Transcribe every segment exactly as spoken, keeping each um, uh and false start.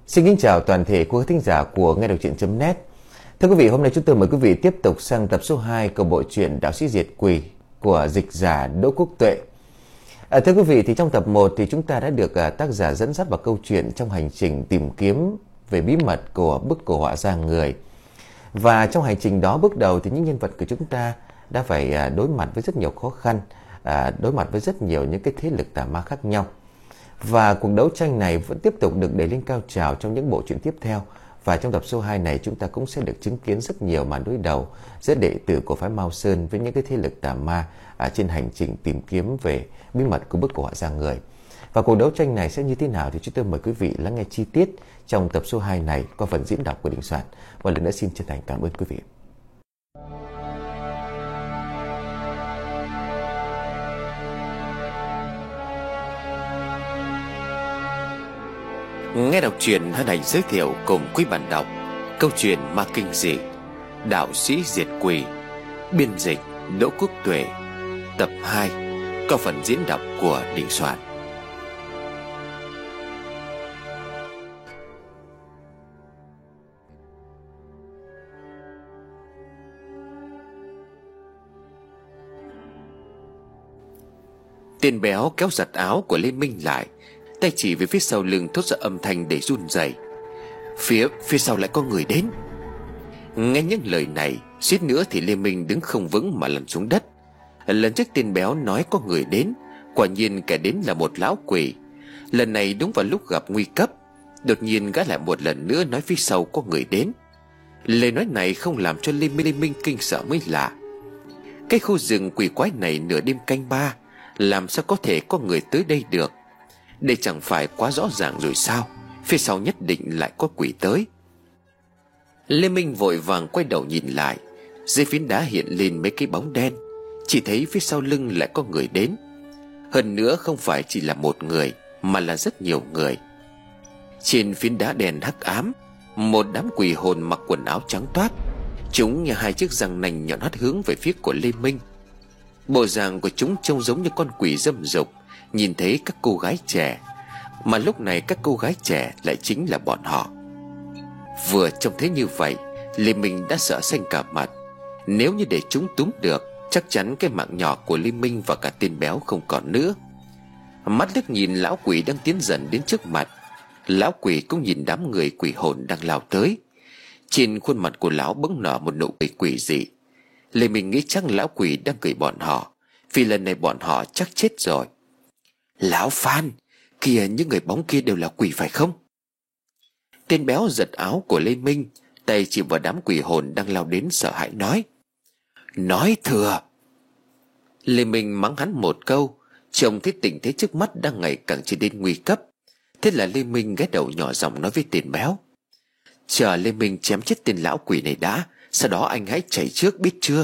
Xin kính chào toàn thể quý thính giả của nghe đọc truyện.net. Thưa quý vị, hôm nay chúng tôi mời quý vị tiếp tục sang tập số hai của bộ truyện Đạo Sĩ Diệt Quỷ của dịch giả Đỗ Quốc Tuệ. À, thưa quý vị, thì trong tập một thì chúng ta đã được à, tác giả dẫn dắt vào câu chuyện trong hành trình tìm kiếm về bí mật của bức cổ họa da người. Và trong hành trình đó, bước đầu thì những nhân vật của chúng ta đã phải à, đối mặt với rất nhiều khó khăn, à, đối mặt với rất nhiều những cái thế lực tà ma khác nhau. Và cuộc đấu tranh này vẫn tiếp tục được đẩy lên cao trào trong những bộ truyện tiếp theo. Và trong tập số hai này chúng ta cũng sẽ được chứng kiến rất nhiều màn đối đầu giữa đệ tử của phái Mao Sơn với những cái thế lực tà ma à, trên hành trình tìm kiếm về bí mật của bức cổ họa da người. Và cuộc đấu tranh này sẽ như thế nào thì chúng tôi mời quý vị lắng nghe chi tiết trong tập số hai này qua phần diễn đọc của Đình Soạn. Và lần nữa xin chân thành cảm ơn quý vị. Nghe đọc truyện hân hạnh giới thiệu cùng quý bạn đọc câu chuyện ma kinh dị Đạo Sĩ Diệt Quỷ, biên dịch Đỗ Quốc Tuệ, tập hai, có phần diễn đọc của Đình Soạn. Tên béo kéo giật áo của Lê Minh lại, tay chỉ về phía sau lưng thốt ra âm thanh để run rẩy. Phía phía sau lại có người đến. Nghe những lời này, suýt nữa thì Lê Minh đứng không vững mà lăn xuống đất. Lần trước tên béo nói có người đến, quả nhiên kẻ đến là một lão quỷ. Lần này đúng vào lúc gặp nguy cấp, đột nhiên gã lại một lần nữa nói phía sau có người đến. Lời nói này không làm cho Lê Minh, Lê Minh kinh sợ mới lạ. Cái khu rừng quỷ quái này nửa đêm canh ba, làm sao có thể có người tới đây được? Đây chẳng phải quá rõ ràng rồi sao? Phía sau nhất định lại có quỷ tới. Lê Minh vội vàng quay đầu nhìn lại. Dưới phiến đá hiện lên mấy cái bóng đen. Chỉ thấy phía sau lưng lại có người đến. Hơn nữa không phải chỉ là một người, mà là rất nhiều người. Trên phiến đá đen hắc ám, một đám quỷ hồn mặc quần áo trắng toát. Chúng như hai chiếc răng nành nhọn hoắt hướng về phía của Lê Minh. Bộ dạng của chúng trông giống như con quỷ dâm dục nhìn thấy các cô gái trẻ, mà lúc này các cô gái trẻ lại chính là bọn họ. Vừa trông thấy như vậy, Lê Minh đã sợ xanh cả mặt. Nếu như để chúng túm được, chắc chắn cái mạng nhỏ của Lê Minh và cả tên béo không còn nữa. Mắt liếc nhìn lão quỷ đang tiến dần đến trước mặt. Lão quỷ cũng nhìn đám người quỷ hồn đang lao tới. Trên khuôn mặt của lão bỗng nở một nụ cười quỷ dị. Lê Minh nghĩ chắc lão quỷ đang cười bọn họ, vì lần này bọn họ chắc chết rồi. Lão Phan, kìa, những người bóng kia đều là quỷ phải không? Tên béo giật áo của Lê Minh, tay chỉ vào đám quỷ hồn đang lao đến sợ hãi nói. Nói thừa. Lê Minh mắng hắn một câu, trông thấy tình thế trước mắt đang ngày càng trở nên nguy cấp. Thế là Lê Minh ghé đầu nhỏ giọng nói với tên béo. Chờ Lê Minh chém chết tên lão quỷ này đã, sau đó anh hãy chạy trước biết chưa?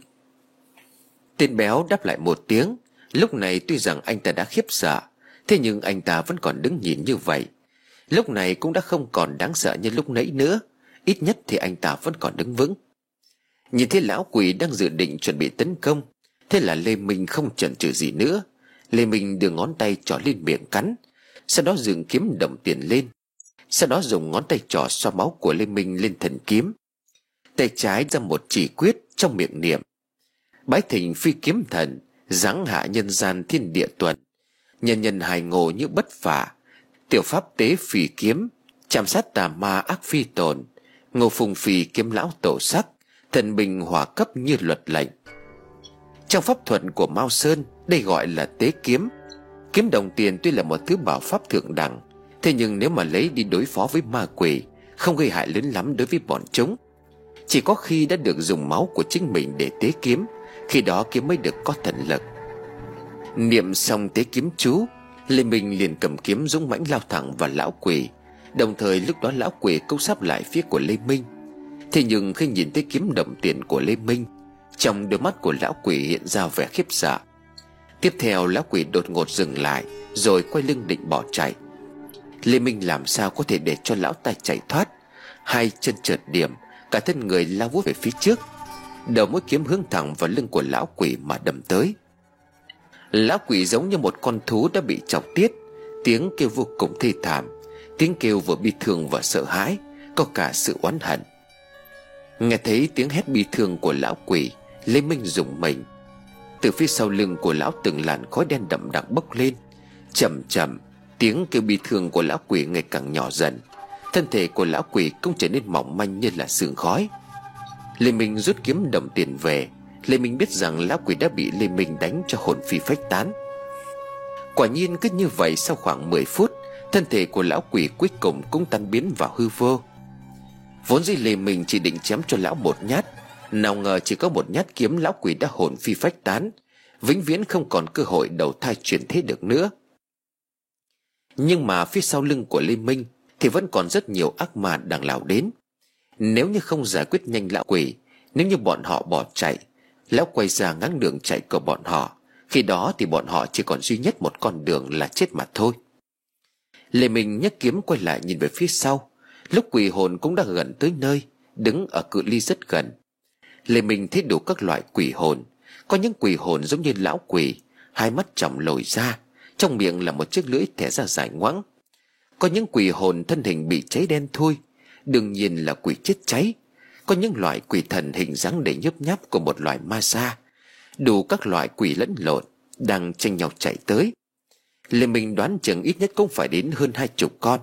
Tên béo đáp lại một tiếng. Lúc này tuy rằng anh ta đã khiếp sợ, thế nhưng anh ta vẫn còn đứng nhìn như vậy. Lúc này cũng đã không còn đáng sợ như lúc nãy nữa. Ít nhất thì anh ta vẫn còn đứng vững. Nhìn thấy lão quỷ đang dự định chuẩn bị tấn công, thế là Lê Minh không chần chừ gì nữa. Lê Minh đưa ngón tay trỏ lên miệng cắn, sau đó dựng kiếm đồng tiền lên. Sau đó dùng ngón tay trỏ xoa máu của Lê Minh lên thần kiếm. Tay trái ra một chỉ quyết trong miệng niệm. Bái thỉnh phi kiếm thần, giáng hạ nhân gian thiên địa tuần, nhân nhân hài ngộ như bất phả, tiểu pháp tế phì kiếm, chạm sát tà ma ác phi tồn, ngô phùng phì kiếm lão tổ sắc, thần bình hỏa cấp như luật lệnh. Trong pháp thuật của Mao Sơn, đây gọi là tế kiếm. Kiếm đồng tiền tuy là một thứ bảo pháp thượng đẳng, thế nhưng nếu mà lấy đi đối phó với ma quỷ, không gây hại lớn lắm đối với bọn chúng. Chỉ có khi đã được dùng máu của chính mình để tế kiếm, khi đó kiếm mới được có thần lực. Niệm xong tế kiếm chú, Lê Minh liền cầm kiếm dũng mãnh lao thẳng vào lão quỷ. Đồng thời lúc đó lão quỷ cũng sắp lại phía của Lê Minh. Thế nhưng khi nhìn thấy kiếm đồng tiền của Lê Minh, trong đôi mắt của lão quỷ hiện ra vẻ khiếp sợ. Tiếp theo lão quỷ đột ngột dừng lại, rồi quay lưng định bỏ chạy. Lê Minh làm sao có thể để cho lão ta chạy thoát. Hai chân trượt điểm, cả thân người lao vút về phía trước. Đầu mũi kiếm hướng thẳng vào lưng của lão quỷ mà đâm tới. Lão quỷ giống như một con thú đã bị chọc tiết, tiếng kêu vô cùng thê thảm. Tiếng kêu vừa bi thương và sợ hãi, có cả sự oán hận. Nghe thấy tiếng hét bi thương của lão quỷ, Lê Minh rùng mình. Từ phía sau lưng của lão từng làn khói đen đậm đặc bốc lên. Chậm chậm, tiếng kêu bi thương của lão quỷ ngày càng nhỏ dần. Thân thể của lão quỷ cũng trở nên mỏng manh như là sương khói. Lê Minh rút kiếm đồng tiền về. Lê Minh biết rằng lão quỷ đã bị Lê Minh đánh cho hồn phi phách tán. Quả nhiên cứ như vậy, sau khoảng mười phút, thân thể của lão quỷ cuối cùng cũng tan biến vào hư vô. Vốn dĩ Lê Minh chỉ định chém cho lão một nhát, nào ngờ chỉ có một nhát kiếm lão quỷ đã hồn phi phách tán, vĩnh viễn không còn cơ hội đầu thai chuyển thế được nữa. Nhưng mà phía sau lưng của Lê Minh thì vẫn còn rất nhiều ác ma đang lao đến. Nếu như không giải quyết nhanh lão quỷ, nếu như bọn họ bỏ chạy, lão quay ra ngáng đường chạy của bọn họ, khi đó thì bọn họ chỉ còn duy nhất một con đường là chết mà thôi. Lê Minh nhấc kiếm quay lại nhìn về phía sau. Lúc quỷ hồn cũng đã gần tới nơi, đứng ở cự ly rất gần. Lê Minh thấy đủ các loại quỷ hồn. Có những quỷ hồn giống như lão quỷ, hai mắt tròng lồi ra, trong miệng là một chiếc lưỡi thẻ ra dài ngoãng. Có những quỷ hồn thân hình bị cháy đen thui, đương nhiên là quỷ chết cháy. Có những loại quỷ thần hình dáng đầy nhấp nháp của một loại ma sa. Đủ các loại quỷ lẫn lộn đang tranh nhau chạy tới. Lê Minh đoán chừng ít nhất cũng phải đến hơn hai chục con.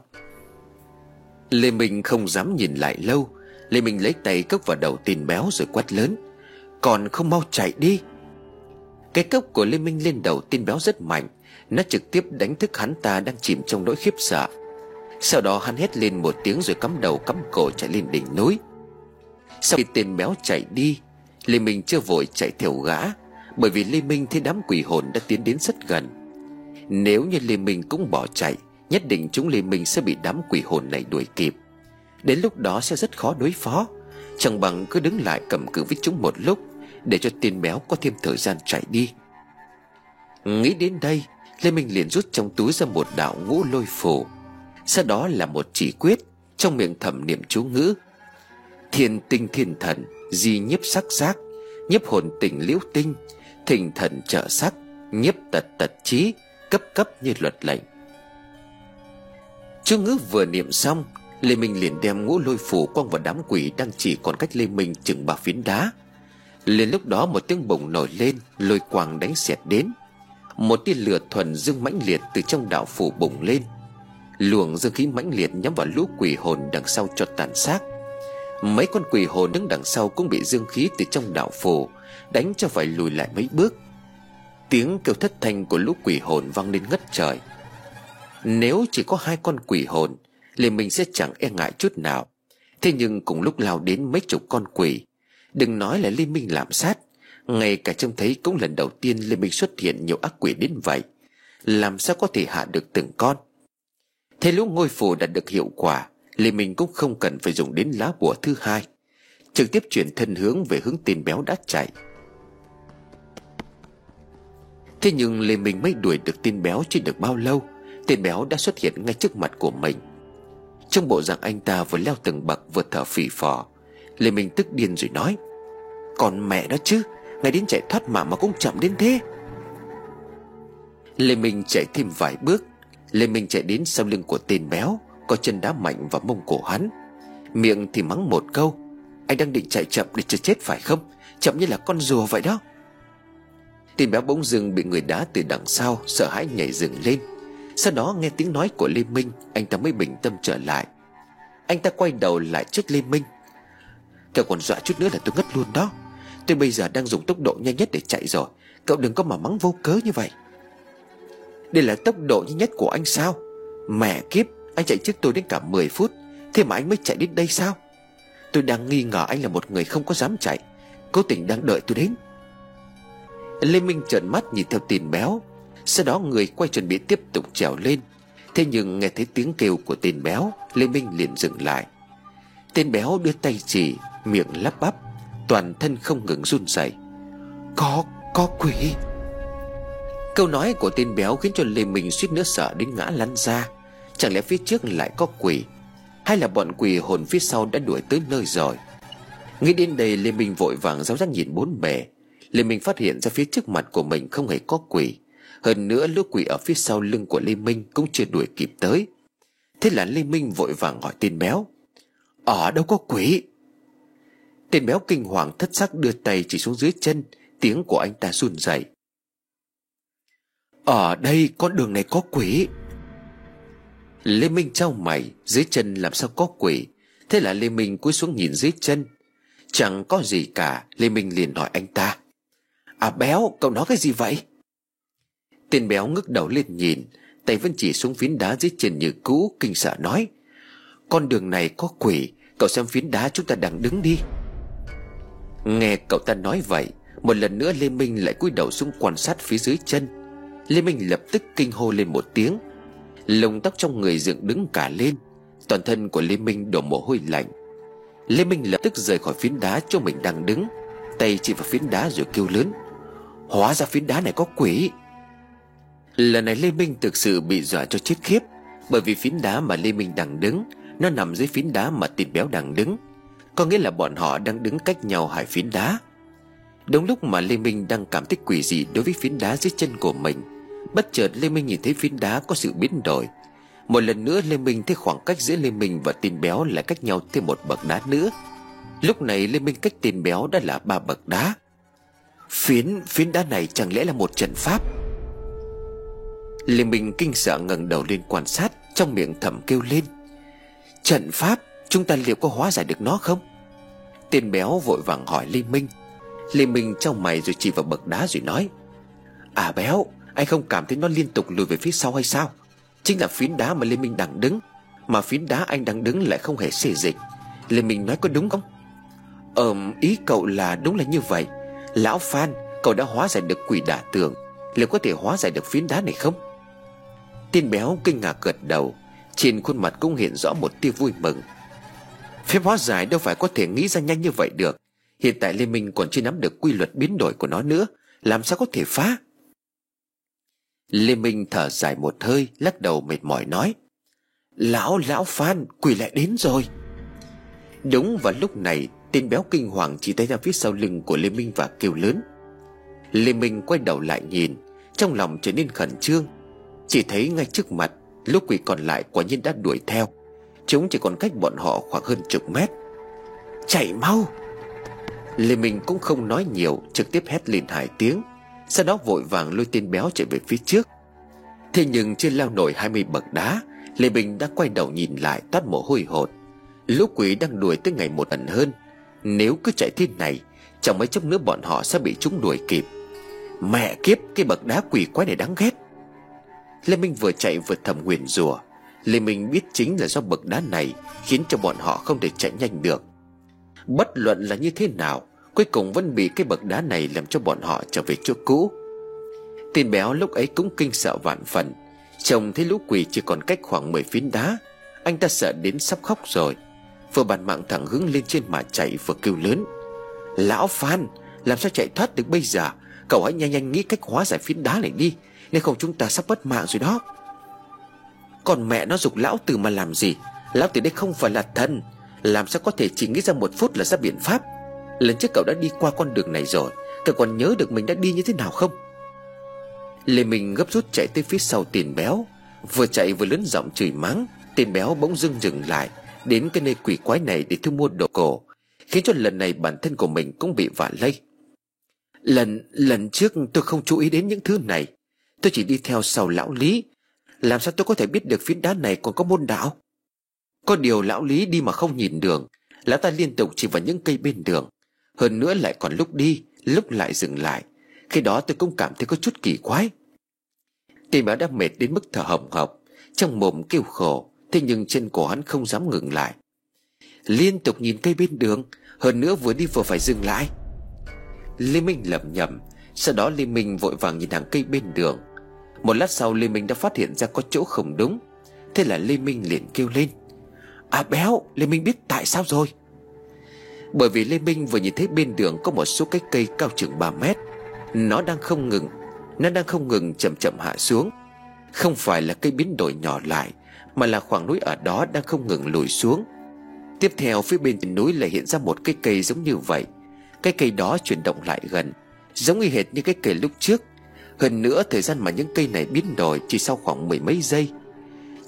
Lê Minh không dám nhìn lại lâu. Lê Minh lấy tay cốc vào đầu tên béo rồi quát lớn: "Còn không mau chạy đi!" Cái cốc của Lê Minh lên đầu tên béo rất mạnh, nó trực tiếp đánh thức hắn ta đang chìm trong nỗi khiếp sợ. Sau đó hắn hét lên một tiếng rồi cắm đầu cắm cổ chạy lên đỉnh núi. Sau khi tên béo chạy đi, Lê Minh chưa vội chạy theo gã, bởi vì Lê Minh thấy đám quỷ hồn đã tiến đến rất gần. Nếu như Lê Minh cũng bỏ chạy, nhất định chúng Lê Minh sẽ bị đám quỷ hồn này đuổi kịp. Đến lúc đó sẽ rất khó đối phó. Chẳng bằng cứ đứng lại cầm cự với chúng một lúc, để cho tên béo có thêm thời gian chạy đi. Nghĩ đến đây, Lê Minh liền rút trong túi ra một đạo ngũ lôi phù. Sau đó là một chỉ quyết, trong miệng thầm niệm chú ngữ: "Thiên tinh thiên thần, di nhiếp sắc giác, nhiếp hồn tình liễu tinh, thình thần trợ sắc, nhiếp tật tật trí, cấp cấp như luật lệnh." Chú ngữ vừa niệm xong, Lê Minh liền đem ngũ lôi phù quăng vào đám quỷ đang chỉ còn cách Lê Minh chừng ba phiến đá. Liền lúc đó một tiếng bùng nổi lên, lôi quang đánh xẹt đến. Một tia lửa thuần dương mãnh liệt từ trong đạo phủ bùng lên. Luồng dương khí mãnh liệt nhắm vào lũ quỷ hồn đằng sau cho tàn xác. Mấy con quỷ hồn đứng đằng sau cũng bị dương khí từ trong đạo phủ đánh cho phải lùi lại mấy bước. Tiếng kêu thất thanh của lũ quỷ hồn vang lên ngất trời. Nếu chỉ có hai con quỷ hồn, Lê Minh sẽ chẳng e ngại chút nào. Thế nhưng cùng lúc lao đến mấy chục con quỷ, đừng nói là Lê Minh làm sát, ngay cả trông thấy cũng lần đầu tiên Lê Minh xuất hiện nhiều ác quỷ đến vậy, làm sao có thể hạ được từng con. Thế lũ ngôi phù đạt được hiệu quả, Lê Minh cũng không cần phải dùng đến lá bùa thứ hai, trực tiếp chuyển thân hướng về hướng tên béo đã chạy. Thế nhưng Lê Minh mới đuổi được tên béo chưa được bao lâu, tên béo đã xuất hiện ngay trước mặt của mình. Trong bộ dạng anh ta vừa leo từng bậc vừa thở phì phò. Lê Minh tức điên rồi nói: "Còn mẹ nó chứ, ngay đến chạy thoát mà mà cũng chậm đến thế." Lê Minh chạy thêm vài bước. Lê Minh chạy đến sau lưng của tên béo, có chân đá mạnh vào mông cổ hắn, miệng thì mắng một câu: "Anh đang định chạy chậm để cho chết phải không? Chậm như là con rùa vậy đó." Tên béo bỗng dưng bị người đá từ đằng sau, sợ hãi nhảy dựng lên. Sau đó nghe tiếng nói của Lê Minh, anh ta mới bình tâm trở lại. Anh ta quay đầu lại trước Lê Minh: "Cậu còn dọa chút nữa là tôi ngất luôn đó. Tôi bây giờ đang dùng tốc độ nhanh nhất để chạy rồi, cậu đừng có mà mắng vô cớ như vậy." "Đây là tốc độ nhanh nhất của anh sao? Mẹ kiếp, anh chạy trước tôi đến cả mười phút, thế mà anh mới chạy đến đây sao? Tôi đang nghi ngờ anh là một người không có dám chạy, cố tình đang đợi tôi đến." Lê Minh trợn mắt nhìn theo tên béo. Sau đó người quay chuẩn bị tiếp tục trèo lên. Thế nhưng nghe thấy tiếng kêu của tên béo, Lê Minh liền dừng lại. Tên béo đưa tay chỉ, miệng lắp bắp, toàn thân không ngừng run rẩy. Có, có quỷ." Câu nói của tên béo khiến cho Lê Minh suýt nữa sợ đến ngã lăn ra. Chẳng lẽ phía trước lại có quỷ, hay là bọn quỷ hồn phía sau đã đuổi tới nơi rồi? Nghĩ đến đây, Lê Minh vội vàng giáo giác nhìn bốn bề. Lê Minh phát hiện ra phía trước mặt của mình không hề có quỷ. Hơn nữa lũ quỷ ở phía sau lưng của Lê Minh cũng chưa đuổi kịp tới. Thế là Lê Minh vội vàng hỏi tên béo: Ở đâu có quỷ? Tên béo kinh hoàng thất sắc đưa tay chỉ xuống dưới chân. Tiếng của anh ta run rẩy: Ở đây con đường này có quỷ. Lê Minh chau mày, dưới chân làm sao có quỷ? Thế là Lê Minh cúi xuống nhìn dưới chân, chẳng có gì cả. Lê Minh liền hỏi anh ta: À béo, cậu nói cái gì vậy? Tên béo ngước đầu lên nhìn, tay vẫn chỉ xuống phiến đá dưới chân như cũ, kinh sợ nói: Con đường này có quỷ, cậu xem phiến đá chúng ta đang đứng đi. Nghe cậu ta nói vậy, một lần nữa Lê Minh lại cúi đầu xuống quan sát phía dưới chân. Lê Minh lập tức kinh hô lên một tiếng, lông tóc trong người dựng đứng cả lên, toàn thân của Lê Minh đổ mồ hôi lạnh. Lê Minh lập tức rời khỏi phiến đá chỗ mình đang đứng, tay chỉ vào phiến đá rồi kêu lớn: Hóa ra phiến đá này có quỷ. Lần này Lê Minh thực sự bị dọa cho chết khiếp, bởi vì phiến đá mà Lê Minh đang đứng, nó nằm dưới phiến đá mà tên béo đang đứng, có nghĩa là bọn họ đang đứng cách nhau hai phiến đá. Đúng lúc mà Lê Minh đang cảm thấy quỷ dị đối với phiến đá dưới chân của mình, bất chợt Lê Minh nhìn thấy phiến đá có sự biến đổi. Một lần nữa Lê Minh thấy khoảng cách giữa Lê Minh và tên béo lại cách nhau thêm một bậc đá nữa. Lúc này Lê Minh cách tên béo đã là ba bậc đá. Phiến phiến đá này chẳng lẽ là một trận pháp? Lê Minh kinh sợ ngẩng đầu lên quan sát, trong miệng thầm kêu lên: Trận pháp, chúng ta liệu có hóa giải được nó không? Tên béo vội vàng hỏi Lê Minh. Lê Minh trong mày rồi chỉ vào bậc đá rồi nói: À béo, anh không cảm thấy nó liên tục lùi về phía sau hay sao? Chính là phiến đá mà Lê Minh đang đứng, mà phiến đá anh đang đứng lại không hề xê dịch. Lê Minh nói có đúng không? Ờm, ý cậu là đúng là như vậy. Lão Phan, cậu đã hóa giải được quỷ đả tường, liệu có thể hóa giải được phiến đá này không? Tên béo kinh ngạc gật đầu, trên khuôn mặt cũng hiện rõ một tia vui mừng. Phép hóa giải đâu phải có thể nghĩ ra nhanh như vậy được. Hiện tại Lê Minh còn chưa nắm được quy luật biến đổi của nó nữa, làm sao có thể phá? Lê Minh thở dài một hơi, lắc đầu mệt mỏi nói: Lão, lão Phan, quỷ lại đến rồi. Đúng vào lúc này, tên béo kinh hoàng chỉ tay ra phía sau lưng của Lê Minh và kêu lớn. Lê Minh quay đầu lại nhìn, trong lòng trở nên khẩn trương. Chỉ thấy ngay trước mặt, lũ quỷ còn lại quả nhiên đã đuổi theo. Chúng chỉ còn cách bọn họ khoảng hơn chục mét. Chạy mau! Lê Minh cũng không nói nhiều, trực tiếp hét lên hai tiếng, sau đó vội vàng lôi tên béo chạy về phía trước. Thế nhưng chưa leo nổi hai mươi bậc đá, Lê Minh đã quay đầu nhìn lại toát mồ hôi hột. Lũ quỷ đang đuổi tới ngày một ẩn hơn. Nếu cứ chạy thế này, trong mấy chốc nữa bọn họ sẽ bị chúng đuổi kịp. Mẹ kiếp, cái bậc đá quỷ quái này đáng ghét. Lê Minh vừa chạy vừa thầm nguyền rủa. Lê Minh biết chính là do bậc đá này khiến cho bọn họ không thể chạy nhanh được. Bất luận là như thế nào, cuối cùng vẫn bị cái bậc đá này làm cho bọn họ trở về chỗ cũ. Tên béo lúc ấy cũng kinh sợ vạn phần. Trông thấy lũ quỷ chỉ còn cách khoảng mười phiến đá, anh ta sợ đến sắp khóc rồi. Vừa bàn mạng thẳng hướng lên trên mà chạy vừa kêu lớn: Lão Phan, làm sao chạy thoát được bây giờ? Cậu hãy nhanh nhanh nghĩ cách hóa giải phiến đá này đi, nếu không chúng ta sắp mất mạng rồi đó. Còn mẹ nó giục lão tử mà làm gì? Lão tử đây không phải là thần, làm sao có thể chỉ nghĩ ra một phút là ra biện pháp? Lần trước cậu đã đi qua con đường này rồi, cậu còn nhớ được mình đã đi như thế nào không? Lê Minh gấp rút chạy tới phía sau tên béo, vừa chạy vừa lớn giọng chửi mắng. Tên béo bỗng dưng dừng lại, đến cái nơi quỷ quái này để thu mua đồ cổ, khiến cho lần này bản thân của mình cũng bị vạ lây. Lần lần trước tôi không chú ý đến những thứ này, tôi chỉ đi theo sau lão Lý, làm sao tôi có thể biết được phiến đá này còn có môn đạo? Có điều lão Lý đi mà không nhìn đường, lão ta liên tục chỉ vào những cây bên đường, hơn nữa lại còn lúc đi lúc lại dừng lại. Khi đó tôi cũng cảm thấy có chút kỳ quái. Tên béo đã mệt đến mức thở hồng hộc, trong mồm kêu khổ, thế nhưng chân của hắn không dám ngừng lại, liên tục nhìn cây bên đường, hơn nữa vừa đi vừa phải dừng lại. Lê Minh lẩm nhẩm, sau đó Lê Minh vội vàng nhìn hàng cây bên đường. Một lát sau Lê Minh đã phát hiện ra có chỗ không đúng. Thế là Lê Minh liền kêu lên: À béo, Lê Minh biết tại sao rồi. Bởi vì Lê Minh vừa nhìn thấy bên đường có một số cái cây cao chừng ba mét, Nó đang không ngừng Nó đang không ngừng chậm chậm hạ xuống. Không phải là cây biến đổi nhỏ lại, mà là khoảng núi ở đó đang không ngừng lùi xuống. Tiếp theo phía bên trên núi lại hiện ra một cái cây giống như vậy. Cái cây đó chuyển động lại gần, giống y hệt như cái cây lúc trước. Hơn nữa thời gian mà những cây này biến đổi chỉ sau khoảng mười mấy giây.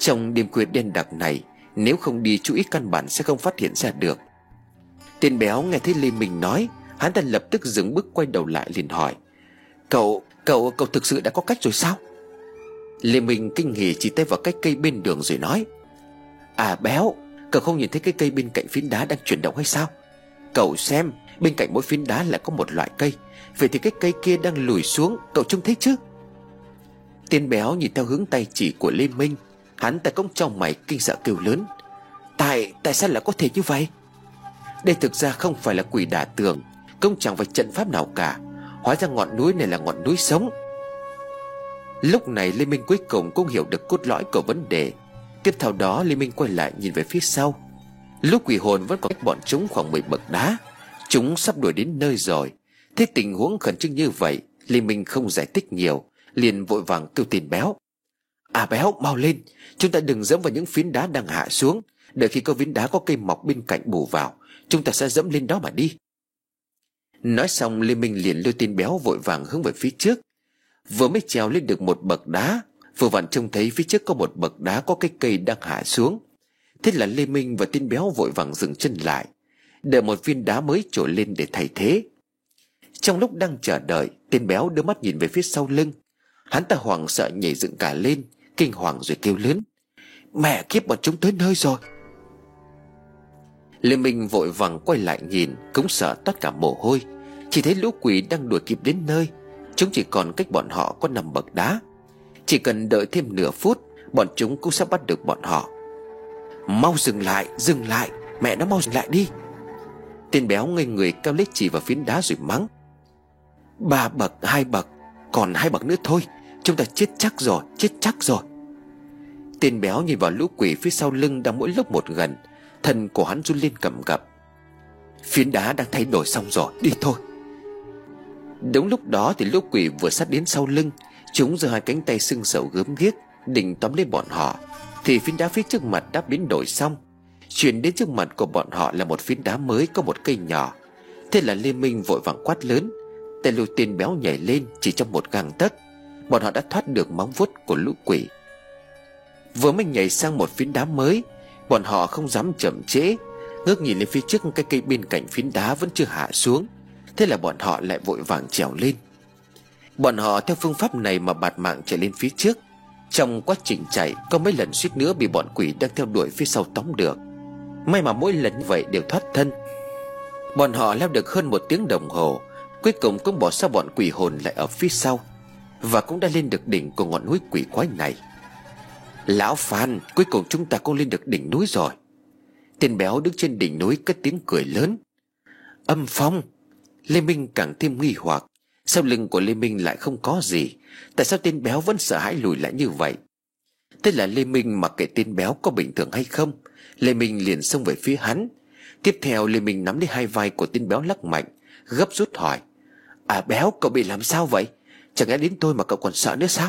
Trong đêm khuya đen đặc này, nếu không đi chú ý căn bản sẽ không phát hiện ra được. Tên béo nghe thấy Lê Minh nói, hắn ta lập tức dừng bước quay đầu lại liền hỏi: Cậu, cậu, cậu thực sự đã có cách rồi sao? Lê Minh kinh hỉ chỉ tay vào cái cây bên đường rồi nói: À béo, cậu không nhìn thấy cái cây bên cạnh phiến đá đang chuyển động hay sao? Cậu xem, bên cạnh mỗi phiến đá lại có một loại cây. Vậy thì cái cây kia đang lùi xuống, cậu trông thấy chứ? Tên béo nhìn theo hướng tay chỉ của Lê Minh, hắn ta cũng trong mày kinh sợ kêu lớn: Tại, tại sao lại có thể như vậy? Đây thực ra không phải là quỷ đả tường, cũng chẳng phải trận pháp nào cả. Hóa ra ngọn núi này là ngọn núi sống. Lúc này Lê Minh cuối cùng cũng hiểu được cốt lõi của vấn đề. Tiếp theo đó Lê Minh quay lại nhìn về phía sau. Lũ quỷ hồn vẫn còn cách bọn chúng khoảng mười bậc đá. Chúng sắp đuổi đến nơi rồi. Thế tình huống khẩn trương như vậy, Lê Minh không giải thích nhiều, liền vội vàng kêu tên béo: À béo, mau lên, chúng ta đừng dẫm vào những phiến đá đang hạ xuống. Đợi khi có phiến đá có cây mọc bên cạnh bù vào, chúng ta sẽ dẫm lên đó mà đi. Nói xong Lê Minh liền lôi tên béo vội vàng hướng về phía trước. Vừa mới trèo lên được một bậc đá, vừa vặn trông thấy phía trước có một bậc đá có cái cây đang hạ xuống. Thế là Lê Minh và tên béo vội vàng dừng chân lại, đợi một viên đá mới trồi lên để thay thế. Trong lúc đang chờ đợi, tên béo đưa mắt nhìn về phía sau lưng. Hắn ta hoảng sợ nhảy dựng cả lên, kinh hoàng rồi kêu lớn: Mẹ kiếp, bọn chúng tới nơi rồi. Lê Minh vội vàng quay lại nhìn, cũng sợ toát cả mồ hôi. Chỉ thấy lũ quỷ đang đuổi kịp đến nơi. Chúng chỉ còn cách bọn họ có năm bậc đá. Chỉ cần đợi thêm nửa phút, bọn chúng cũng sắp bắt được bọn họ. Mau dừng lại, dừng lại, mẹ nó mau dừng lại đi. Tên béo ngây người cao lấy chỉ vào phiến đá rồi mắng: Ba bậc, hai bậc, còn hai bậc nữa thôi, chúng ta chết chắc rồi, chết chắc rồi. Tên béo nhìn vào lũ quỷ phía sau lưng đang mỗi lúc một gần, thân của hắn run lên cầm cập. Phiến đá đang thay đổi xong rồi, đi thôi. Đúng lúc đó thì lũ quỷ vừa sát đến sau lưng. Chúng giơ hai cánh tay sưng sầu gớm ghiếc định tóm lấy bọn họ, thì phiến đá phía trước mặt đã biến đổi xong. Chuyển đến trước mặt của bọn họ là một phiến đá mới có một cây nhỏ. Thế là Lê Minh vội vàng quát lớn. Tay lôi tên béo nhảy lên, chỉ trong một gang tấc bọn họ đã thoát được móng vuốt của lũ quỷ. Vừa mới nhảy sang một phiến đá mới, bọn họ không dám chậm trễ, ngước nhìn lên phía trước cái cây bên cạnh phiến đá vẫn chưa hạ xuống. Thế là bọn họ lại vội vàng trèo lên. Bọn họ theo phương pháp này mà bạt mạng chạy lên phía trước. Trong quá trình chạy, có mấy lần suýt nữa bị bọn quỷ đang theo đuổi phía sau tóm được. May mà mỗi lần như vậy đều thoát thân. Bọn họ leo được hơn một tiếng đồng hồ, cuối cùng cũng bỏ xa bọn quỷ hồn lại ở phía sau, và cũng đã lên được đỉnh của ngọn núi quỷ quái này. Lão Phan, cuối cùng chúng ta cũng lên được đỉnh núi rồi. Tên béo đứng trên đỉnh núi cất tiếng cười lớn. Âm phong. Lê Minh càng thêm nghi hoặc. Sau lưng của Lê Minh lại không có gì, tại sao tên béo vẫn sợ hãi lùi lại như vậy? Thế là Lê Minh mặc kệ tên béo có bình thường hay không, Lê Minh liền xông về phía hắn. Tiếp theo Lê Minh nắm lấy hai vai của tên béo lắc mạnh, gấp rút hỏi: À béo, cậu bị làm sao vậy? Chẳng lẽ đến tôi mà cậu còn sợ nữa sao?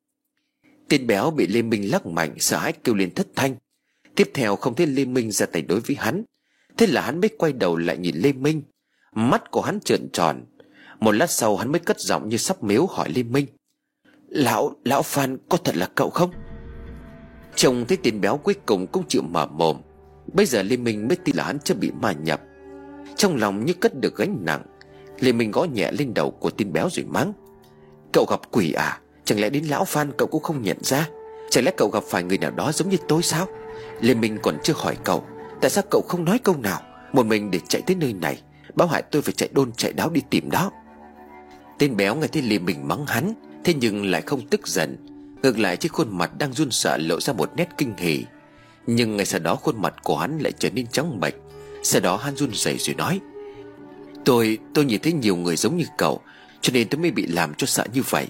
Tên béo bị Lê Minh lắc mạnh, sợ hãi kêu lên thất thanh. Tiếp theo không thấy Lê Minh ra tay đối với hắn. Thế là hắn mới quay đầu lại nhìn Lê Minh. Mắt của hắn trợn tròn. Một lát sau hắn mới cất giọng như sắp mếu hỏi Lê Minh: Lão, lão Phan, có thật là cậu không? Trông thấy tên béo cuối cùng cũng chịu mở mồm. Bây giờ Lê Minh mới tin là hắn chưa bị ma nhập. Trong lòng như cất được gánh nặng, Lê Minh gõ nhẹ lên đầu của tên béo rồi mắng: Cậu gặp quỷ à? Chẳng lẽ đến lão Phan cậu cũng không nhận ra? Chẳng lẽ cậu gặp phải người nào đó giống như tôi sao? Lê Minh còn chưa hỏi cậu, tại sao cậu không nói câu nào, một mình để chạy tới nơi này, báo hại tôi phải chạy đôn chạy đáo đi tìm đó. Tên béo nghe thấy Lê Minh mắng hắn, thế nhưng lại không tức giận. Ngược lại trên khuôn mặt đang run sợ lộ ra một nét kinh hỉ. Nhưng ngay sau đó khuôn mặt của hắn lại trở nên trắng bệch. Sau đó hắn run rẩy rồi nói: Tôi, tôi nhìn thấy nhiều người giống như cậu, cho nên tôi mới bị làm cho sợ như vậy.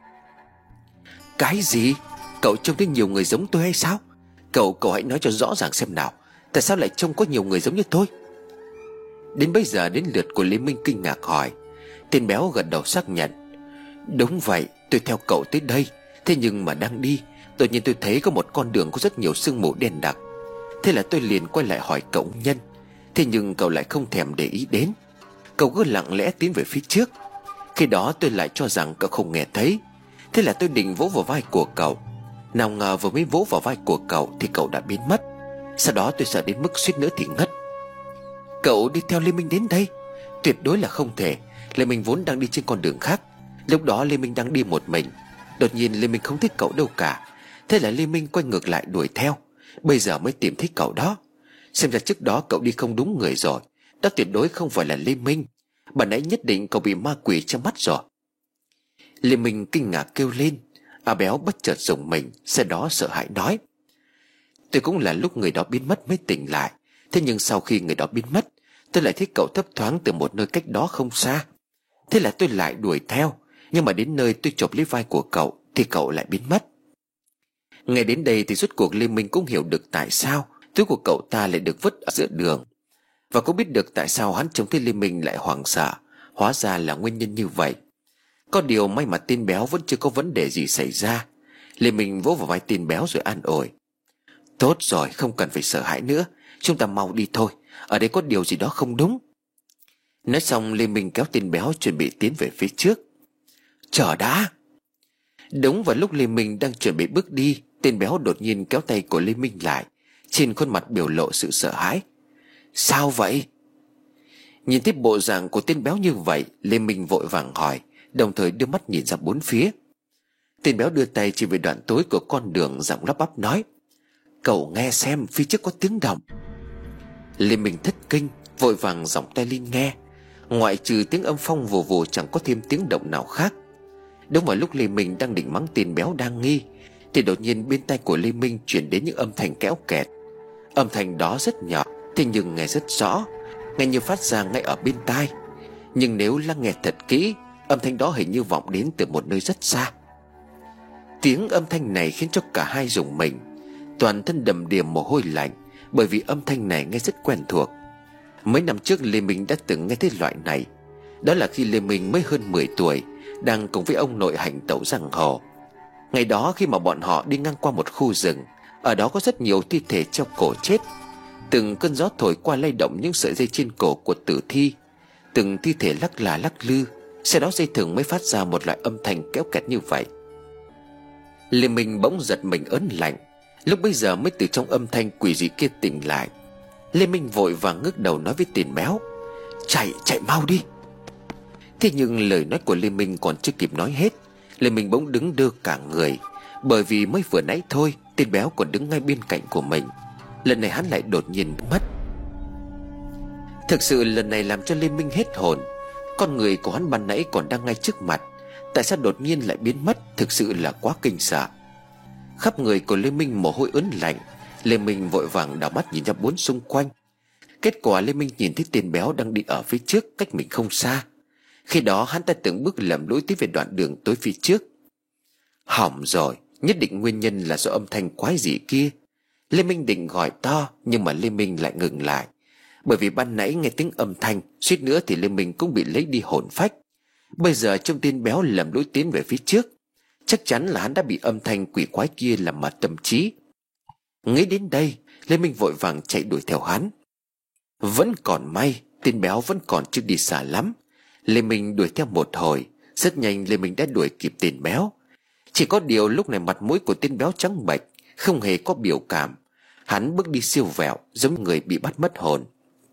Cái gì? Cậu trông thấy nhiều người giống tôi hay sao? Cậu, cậu hãy nói cho rõ ràng xem nào, tại sao lại trông có nhiều người giống như tôi? Đến bây giờ đến lượt của Lê Minh kinh ngạc hỏi. Tên béo gật đầu xác nhận: Đúng vậy, tôi theo cậu tới đây. Thế nhưng mà đang đi, đột nhiên tôi thấy có một con đường có rất nhiều sương mù đen đặc. Thế là tôi liền quay lại hỏi cậu nhân. Thế nhưng cậu lại không thèm để ý đến. Cậu cứ lặng lẽ tiến về phía trước. Khi đó tôi lại cho rằng cậu không nghe thấy. Thế là tôi định vỗ vào vai của cậu. Nào ngờ vừa mới vỗ vào vai của cậu thì cậu đã biến mất. Sau đó tôi sợ đến mức suýt nữa thì ngất. Cậu đi theo Lê Minh đến đây? Tuyệt đối là không thể. Lê Minh vốn đang đi trên con đường khác. Lúc đó Lê Minh đang đi một mình. Đột nhiên Lê Minh không thích cậu đâu cả. Thế là Lê Minh quay ngược lại đuổi theo. Bây giờ mới tìm thấy cậu đó. Xem ra trước đó cậu đi không đúng người rồi. Đó tuyệt đối không phải là Lê Minh. Bà nãy nhất định cậu bị ma quỷ trong mắt rồi. Lê Minh kinh ngạc kêu lên. A Béo bất chợt rùng mình, sau đó sợ hãi nói: Tôi cũng là lúc người đó biến mất mới tỉnh lại. Thế nhưng sau khi người đó biến mất, tôi lại thấy cậu thấp thoáng từ một nơi cách đó không xa. Thế là tôi lại đuổi theo. Nhưng mà đến nơi tôi chộp lấy vai của cậu thì cậu lại biến mất. Ngay đến đây thì rốt cuộc Lê Minh cũng hiểu được tại sao túi của cậu ta lại được vứt ở giữa đường. Và cũng biết được tại sao hắn trông thấy Lê Minh lại hoảng sợ. Hóa ra là nguyên nhân như vậy. Có điều may mà tên béo vẫn chưa có vấn đề gì xảy ra. Lê Minh vỗ vào vai tên béo rồi an ủi: Tốt rồi, không cần phải sợ hãi nữa. Chúng ta mau đi thôi. Ở đây có điều gì đó không đúng. Nói xong Lê Minh kéo tên béo chuẩn bị tiến về phía trước. Chờ đã. Đúng vào lúc Lê Minh đang chuẩn bị bước đi, tên béo đột nhiên kéo tay của Lê Minh lại. Trên khuôn mặt biểu lộ sự sợ hãi. Sao vậy? Nhìn thấy bộ dạng của tên béo như vậy, Lê Minh vội vàng hỏi, đồng thời đưa mắt nhìn ra bốn phía. Tên béo đưa tay chỉ về đoạn tối của con đường, giọng lắp bắp nói: Cậu nghe xem, phía trước có tiếng động. Lê Minh thất kinh, vội vàng giọng tay lên nghe. Ngoại trừ tiếng âm phong vù vù chẳng có thêm tiếng động nào khác. Đúng vào lúc Lê Minh đang định mắng tên béo đang nghi, thì đột nhiên bên tai của Lê Minh chuyển đến những âm thanh kéo kẹt. Âm thanh đó rất nhỏ, thế nhưng nghe rất rõ, nghe như phát ra ngay ở bên tai. Nhưng nếu lắng nghe thật kỹ, âm thanh đó hình như vọng đến từ một nơi rất xa. Tiếng âm thanh này khiến cho cả hai rùng mình, toàn thân đầm đìa mồ hôi lạnh, bởi vì âm thanh này nghe rất quen thuộc. Mấy năm trước Lê Minh đã từng nghe thấy loại này. Đó là khi Lê Minh mới hơn mười tuổi, đang cùng với ông nội hành tẩu giang hồ. Ngày đó khi mà bọn họ đi ngang qua một khu rừng, ở đó có rất nhiều thi thể treo cổ chết. Từng cơn gió thổi qua lay động những sợi dây trên cổ của tử thi. Từng thi thể lắc là lắc lư, sau đó dây thừng mới phát ra một loại âm thanh kéo kẹt như vậy. Lê Minh bỗng giật mình ớn lạnh, lúc bấy giờ mới từ trong âm thanh quỷ dị kia tỉnh lại. Lê Minh vội vàng ngước đầu nói với tên béo: Chạy, chạy mau đi. Thế nhưng lời nói của Lê Minh còn chưa kịp nói hết, Lê Minh bỗng đứng đơ cả người. Bởi vì mới vừa nãy thôi, tên béo còn đứng ngay bên cạnh của mình. Lần này hắn lại đột nhiên mất. Thực sự lần này làm cho Lê Minh hết hồn. Con người của hắn ban nãy còn đang ngay trước mặt, tại sao đột nhiên lại biến mất? Thực sự là quá kinh sợ. Khắp người của Lê Minh mồ hôi ớn lạnh. Lê Minh vội vàng đảo mắt nhìn ra bốn xung quanh. Kết quả Lê Minh nhìn thấy tên béo đang đi ở phía trước, cách mình không xa. Khi đó hắn ta từng bước lầm lũi tiến về đoạn đường tối phía trước. Hỏng rồi, nhất định nguyên nhân là do âm thanh quái dị kia. Lê Minh định gọi to, nhưng mà Lê Minh lại ngừng lại. Bởi vì ban nãy nghe tiếng âm thanh, suýt nữa thì Lê Minh cũng bị lấy đi hồn phách. Bây giờ trông tên béo lầm lũi tiến về phía trước, chắc chắn là hắn đã bị âm thanh quỷ quái kia làm mờ tâm trí. Nghĩ đến đây, Lê Minh vội vàng chạy đuổi theo hắn. Vẫn còn may, tên béo vẫn còn chưa đi xa lắm. Lê Minh đuổi theo một hồi, rất nhanh Lê Minh đã đuổi kịp tên béo. Chỉ có điều lúc này mặt mũi của tên béo trắng bệch, không hề có biểu cảm. Hắn bước đi siêu vẹo, giống người bị bắt mất hồn.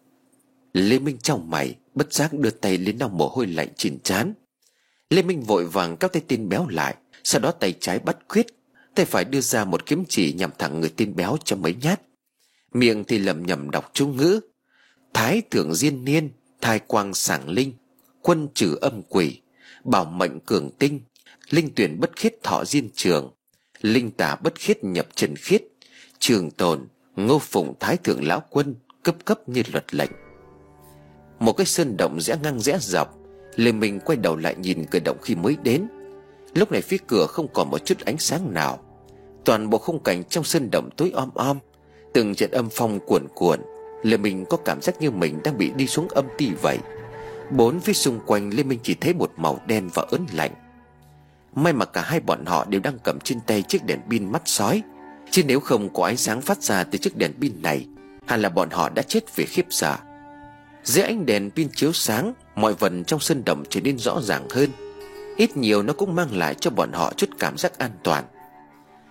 Lê Minh chau mày, bất giác đưa tay lên lau mồ hôi lạnh trên trán. Lê Minh vội vàng kéo tay tên béo lại, sau đó tay trái bắt quyết, tay phải đưa ra một kiếm chỉ nhằm thẳng người tên béo cho mấy nhát. Miệng thì lẩm nhẩm đọc chú ngữ: Thái thượng diên niên, thai quang sảng linh, quân trừ âm quỷ, bảo mệnh cường tinh, linh tuyển bất khiết thọ diên trường, linh tà bất khiết nhập trần khiết, trường tồn ngô phụng thái thượng lão quân, cấp cấp như luật lệnh. Một cái sơn động rẽ ngang rẽ dọc. Lê Minh quay đầu lại nhìn cửa động khi mới đến. Lúc này phía cửa không còn một chút ánh sáng nào. Toàn bộ khung cảnh trong sơn động tối om om. Từng trận âm phong cuồn cuộn. Lê Minh có cảm giác như mình đang bị đi xuống âm ti vậy. Bốn phía xung quanh Lê Minh chỉ thấy một màu đen và ớn lạnh. May mà cả hai bọn họ đều đang cầm trên tay chiếc đèn pin mắt sói, chứ nếu không có ánh sáng phát ra từ chiếc đèn pin này, hẳn là bọn họ đã chết vì khiếp sợ. Dưới ánh đèn pin chiếu sáng, mọi vật trong sân động trở nên rõ ràng hơn. Ít nhiều nó cũng mang lại cho bọn họ chút cảm giác an toàn.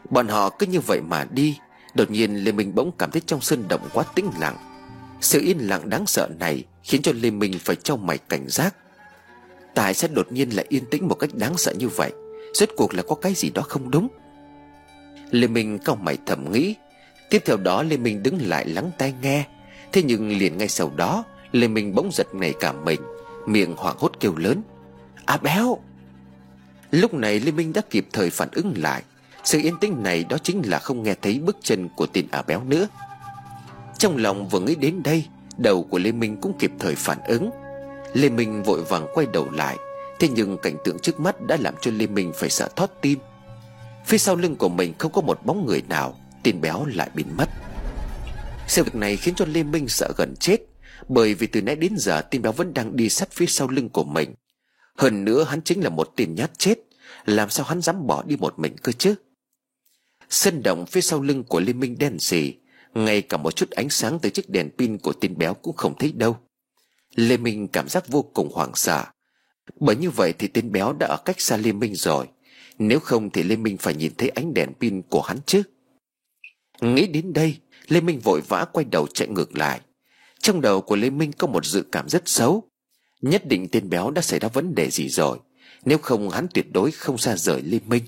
Bọn họ cứ như vậy mà đi. Đột nhiên Lê Minh bỗng cảm thấy trong sơn động quá tĩnh lặng. Sự yên lặng đáng sợ này khiến cho Lê Minh phải chau mày cảnh giác. Tại sao đột nhiên lại yên tĩnh một cách đáng sợ như vậy? Rốt cuộc là có cái gì đó không đúng. Lê Minh cau mày thầm nghĩ. Tiếp theo đó Lê Minh đứng lại lắng tai nghe. Thế nhưng liền ngay sau đó Lê Minh bỗng giật nảy cả mình, miệng hoảng hốt kêu lớn: "À Béo!" Lúc này Lê Minh đã kịp thời phản ứng lại. Sự yên tĩnh này đó chính là không nghe thấy bước chân của tên À Béo nữa. Trong lòng vừa nghĩ đến đây, đầu của Lê Minh cũng kịp thời phản ứng. Lê Minh vội vàng quay đầu lại. Thế nhưng cảnh tượng trước mắt đã làm cho Lê Minh phải sợ thót tim. Phía sau lưng của mình không có một bóng người nào, tên Béo lại biến mất. Sự việc này khiến cho Lê Minh sợ gần chết, bởi vì từ nãy đến giờ tên Béo vẫn đang đi sát phía sau lưng của mình. Hơn nữa hắn chính là một tên nhát chết, làm sao hắn dám bỏ đi một mình cơ chứ? Sân động phía sau lưng của Lê Minh đen sì, ngay cả một chút ánh sáng từ chiếc đèn pin của tên Béo cũng không thấy đâu. Lê Minh cảm giác vô cùng hoảng sợ, bởi như vậy thì tên Béo đã ở cách xa Lê Minh rồi. Nếu không thì Lê Minh phải nhìn thấy ánh đèn pin của hắn chứ. Nghĩ đến đây, Lê Minh vội vã quay đầu chạy ngược lại. Trong đầu của Lê Minh có một dự cảm rất xấu. Nhất định tên Béo đã xảy ra vấn đề gì rồi, nếu không hắn tuyệt đối không xa rời Lê Minh.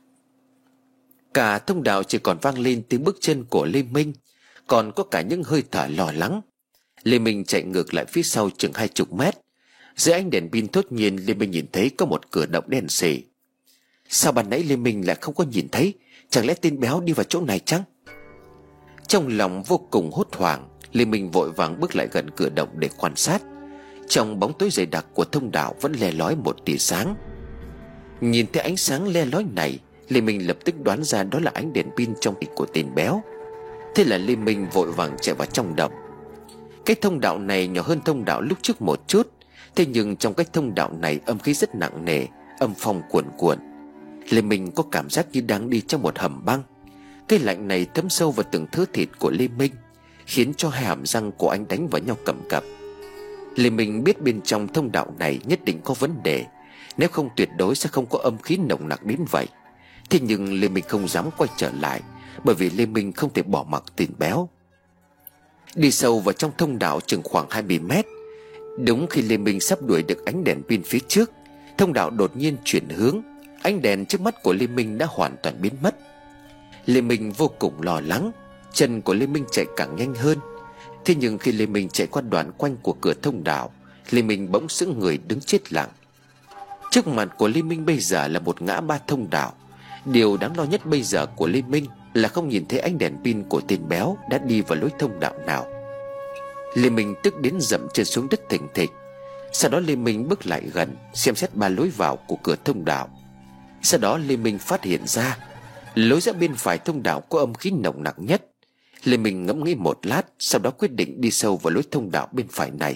Cả thông đạo chỉ còn vang lên tiếng bước chân của Lê Minh, còn có cả những hơi thở lo lắng. Lê Minh chạy ngược lại phía sau chừng hai chục mét. Dưới ánh đèn pin thốt nhiên Lê Minh nhìn thấy có một cửa động đen sì. Sao ban nãy Lê Minh lại không có nhìn thấy? Chẳng lẽ tên Béo đi vào chỗ này chăng? Trong lòng vô cùng hốt hoảng, Lê Minh vội vàng bước lại gần cửa động để quan sát. Trong bóng tối dày đặc của thông đạo vẫn le lói một tia sáng. Nhìn thấy ánh sáng le lói này, Lê Minh lập tức đoán ra đó là ánh đèn pin trong tay của tên Béo. Thế là Lê Minh vội vàng chạy vào trong động. Cái thông đạo này nhỏ hơn thông đạo lúc trước một chút, thế nhưng trong cái thông đạo này âm khí rất nặng nề, âm phong cuồn cuộn. Lê Minh có cảm giác như đang đi trong một hầm băng. Cái lạnh này thấm sâu vào từng thớ thịt của Lê Minh, khiến cho hai hàm răng của anh đánh vào nhau cầm cập. Lê Minh biết bên trong thông đạo này nhất định có vấn đề, nếu không tuyệt đối sẽ không có âm khí nồng nặc đến vậy. Thế nhưng Lê Minh không dám quay trở lại, bởi vì Lê Minh không thể bỏ mặc tên Béo. Đi sâu vào trong thông đạo chừng khoảng hai mươi mét. Đúng khi Lê Minh sắp đuổi được ánh đèn pin phía trước, thông đạo đột nhiên chuyển hướng. Ánh đèn trước mắt của Lê Minh đã hoàn toàn biến mất. Lê Minh vô cùng lo lắng, chân của Lê Minh chạy càng nhanh hơn. Thế nhưng khi Lê Minh chạy qua đoạn quanh của cửa thông đạo, Lê Minh bỗng sững người đứng chết lặng. Trước mặt của Lê Minh bây giờ là một ngã ba thông đạo. Điều đáng lo nhất bây giờ của Lê Minh là không nhìn thấy ánh đèn pin của tên Béo đã đi vào lối thông đạo nào. Lê Minh tức đến dậm chân xuống đất thình thịch. Sau đó Lê Minh bước lại gần, xem xét ba lối vào của cửa thông đạo. Sau đó Lê Minh phát hiện ra lối ra bên phải thông đạo có âm khí nồng nặc nhất. Lê Minh ngẫm nghĩ một lát, sau đó quyết định đi sâu vào lối thông đạo bên phải này.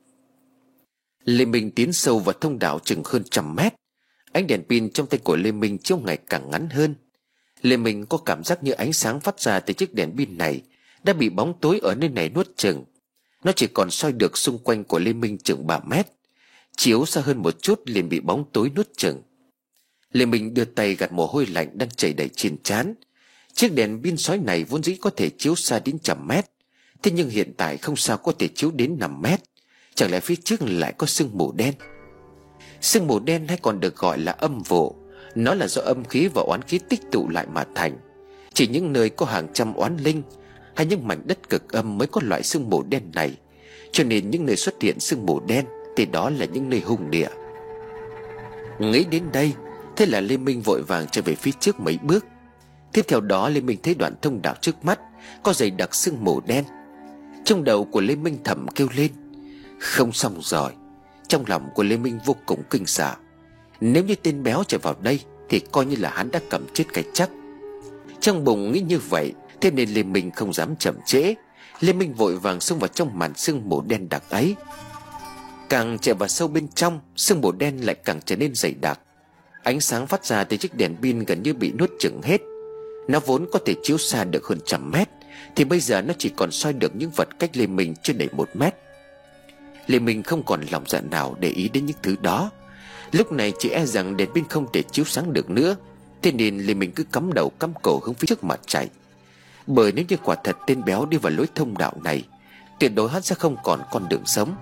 Lê Minh tiến sâu vào thông đạo chừng hơn trăm mét. Ánh đèn pin trong tay của Lê Minh chiếu ngày càng ngắn hơn. Lê Minh có cảm giác như ánh sáng phát ra từ chiếc đèn pin này đã bị bóng tối ở nơi này nuốt chửng. Nó chỉ còn soi được xung quanh của Lê Minh chừng ba mét, chiếu xa hơn một chút liền bị bóng tối nuốt chửng. Lê Minh đưa tay gạt mồ hôi lạnh đang chảy đầy trên trán. Chiếc đèn pin sói này vốn dĩ có thể chiếu xa đến trăm mét, thế nhưng hiện tại không sao có thể chiếu đến năm mét. Chẳng lẽ phía trước lại có sương mù đen? Sương mù đen hay còn được gọi là âm vụ, nó là do âm khí và oán khí tích tụ lại mà thành. Chỉ những nơi có hàng trăm oán linh hay những mảnh đất cực âm mới có loại sương mù đen này. Cho nên những nơi xuất hiện sương mù đen thì đó là những nơi hung địa. Nghĩ đến đây, thế là Lê Minh vội vàng trở về phía trước mấy bước. Tiếp theo đó Lê Minh thấy đoạn thông đạo trước mắt có dày đặc sương mù đen. Trong đầu của Lê Minh thầm kêu lên: không xong rồi. Trong lòng của Lê Minh vô cùng kinh sợ. Nếu như tên Béo chạy vào đây thì coi như là hắn đã cầm chết cái chắc. Trong bụng nghĩ như vậy, thế nên Lê Minh không dám chậm trễ. Lê Minh vội vàng xông vào trong màn sương mù đen đặc ấy. Càng chạy vào sâu bên trong, sương mù đen lại càng trở nên dày đặc. Ánh sáng phát ra từ chiếc đèn pin gần như bị nuốt chửng hết. Nó vốn có thể chiếu xa được hơn trăm mét, thì bây giờ nó chỉ còn soi được những vật cách Lê Minh chưa đầy một mét. Lê Minh không còn lòng dạ nào để ý đến những thứ đó. Lúc này chỉ e rằng đèn pin không thể chiếu sáng được nữa, Thế nên Lê Minh cứ cắm đầu cắm cổ hướng phía trước mà chạy. Bởi nếu như quả thật tên béo đi vào lối thông đạo này, tuyệt đối hắn sẽ không còn con đường sống.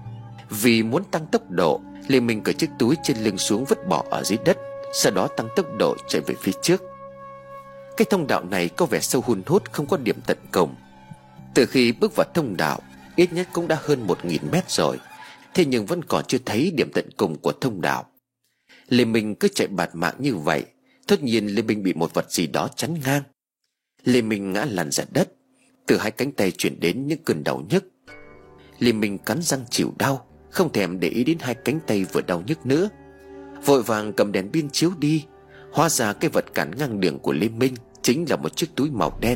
Vì muốn tăng tốc độ, Lê Minh cởi chiếc túi trên lưng xuống vứt bỏ ở dưới đất, sau đó tăng tốc độ chạy về phía trước. Cái thông đạo này có vẻ sâu hun hút, không có điểm tận cùng. Từ khi bước vào thông đạo, ít nhất cũng đã hơn một nghìn mét rồi, thế nhưng vẫn còn chưa thấy điểm tận cùng của thông đạo. Lê Minh cứ chạy bạt mạng như vậy, tất nhiên Lê Minh bị một vật gì đó chắn ngang. Lê Minh ngã lăn ra đất, từ hai cánh tay chuyển đến những cơn đau nhức. Lê Minh cắn răng chịu đau, không thèm để ý đến hai cánh tay vừa đau nhức nữa, vội vàng cầm đèn pin chiếu đi. Hóa ra cái vật cản ngang đường của Lê Minh chính là một chiếc túi màu đen.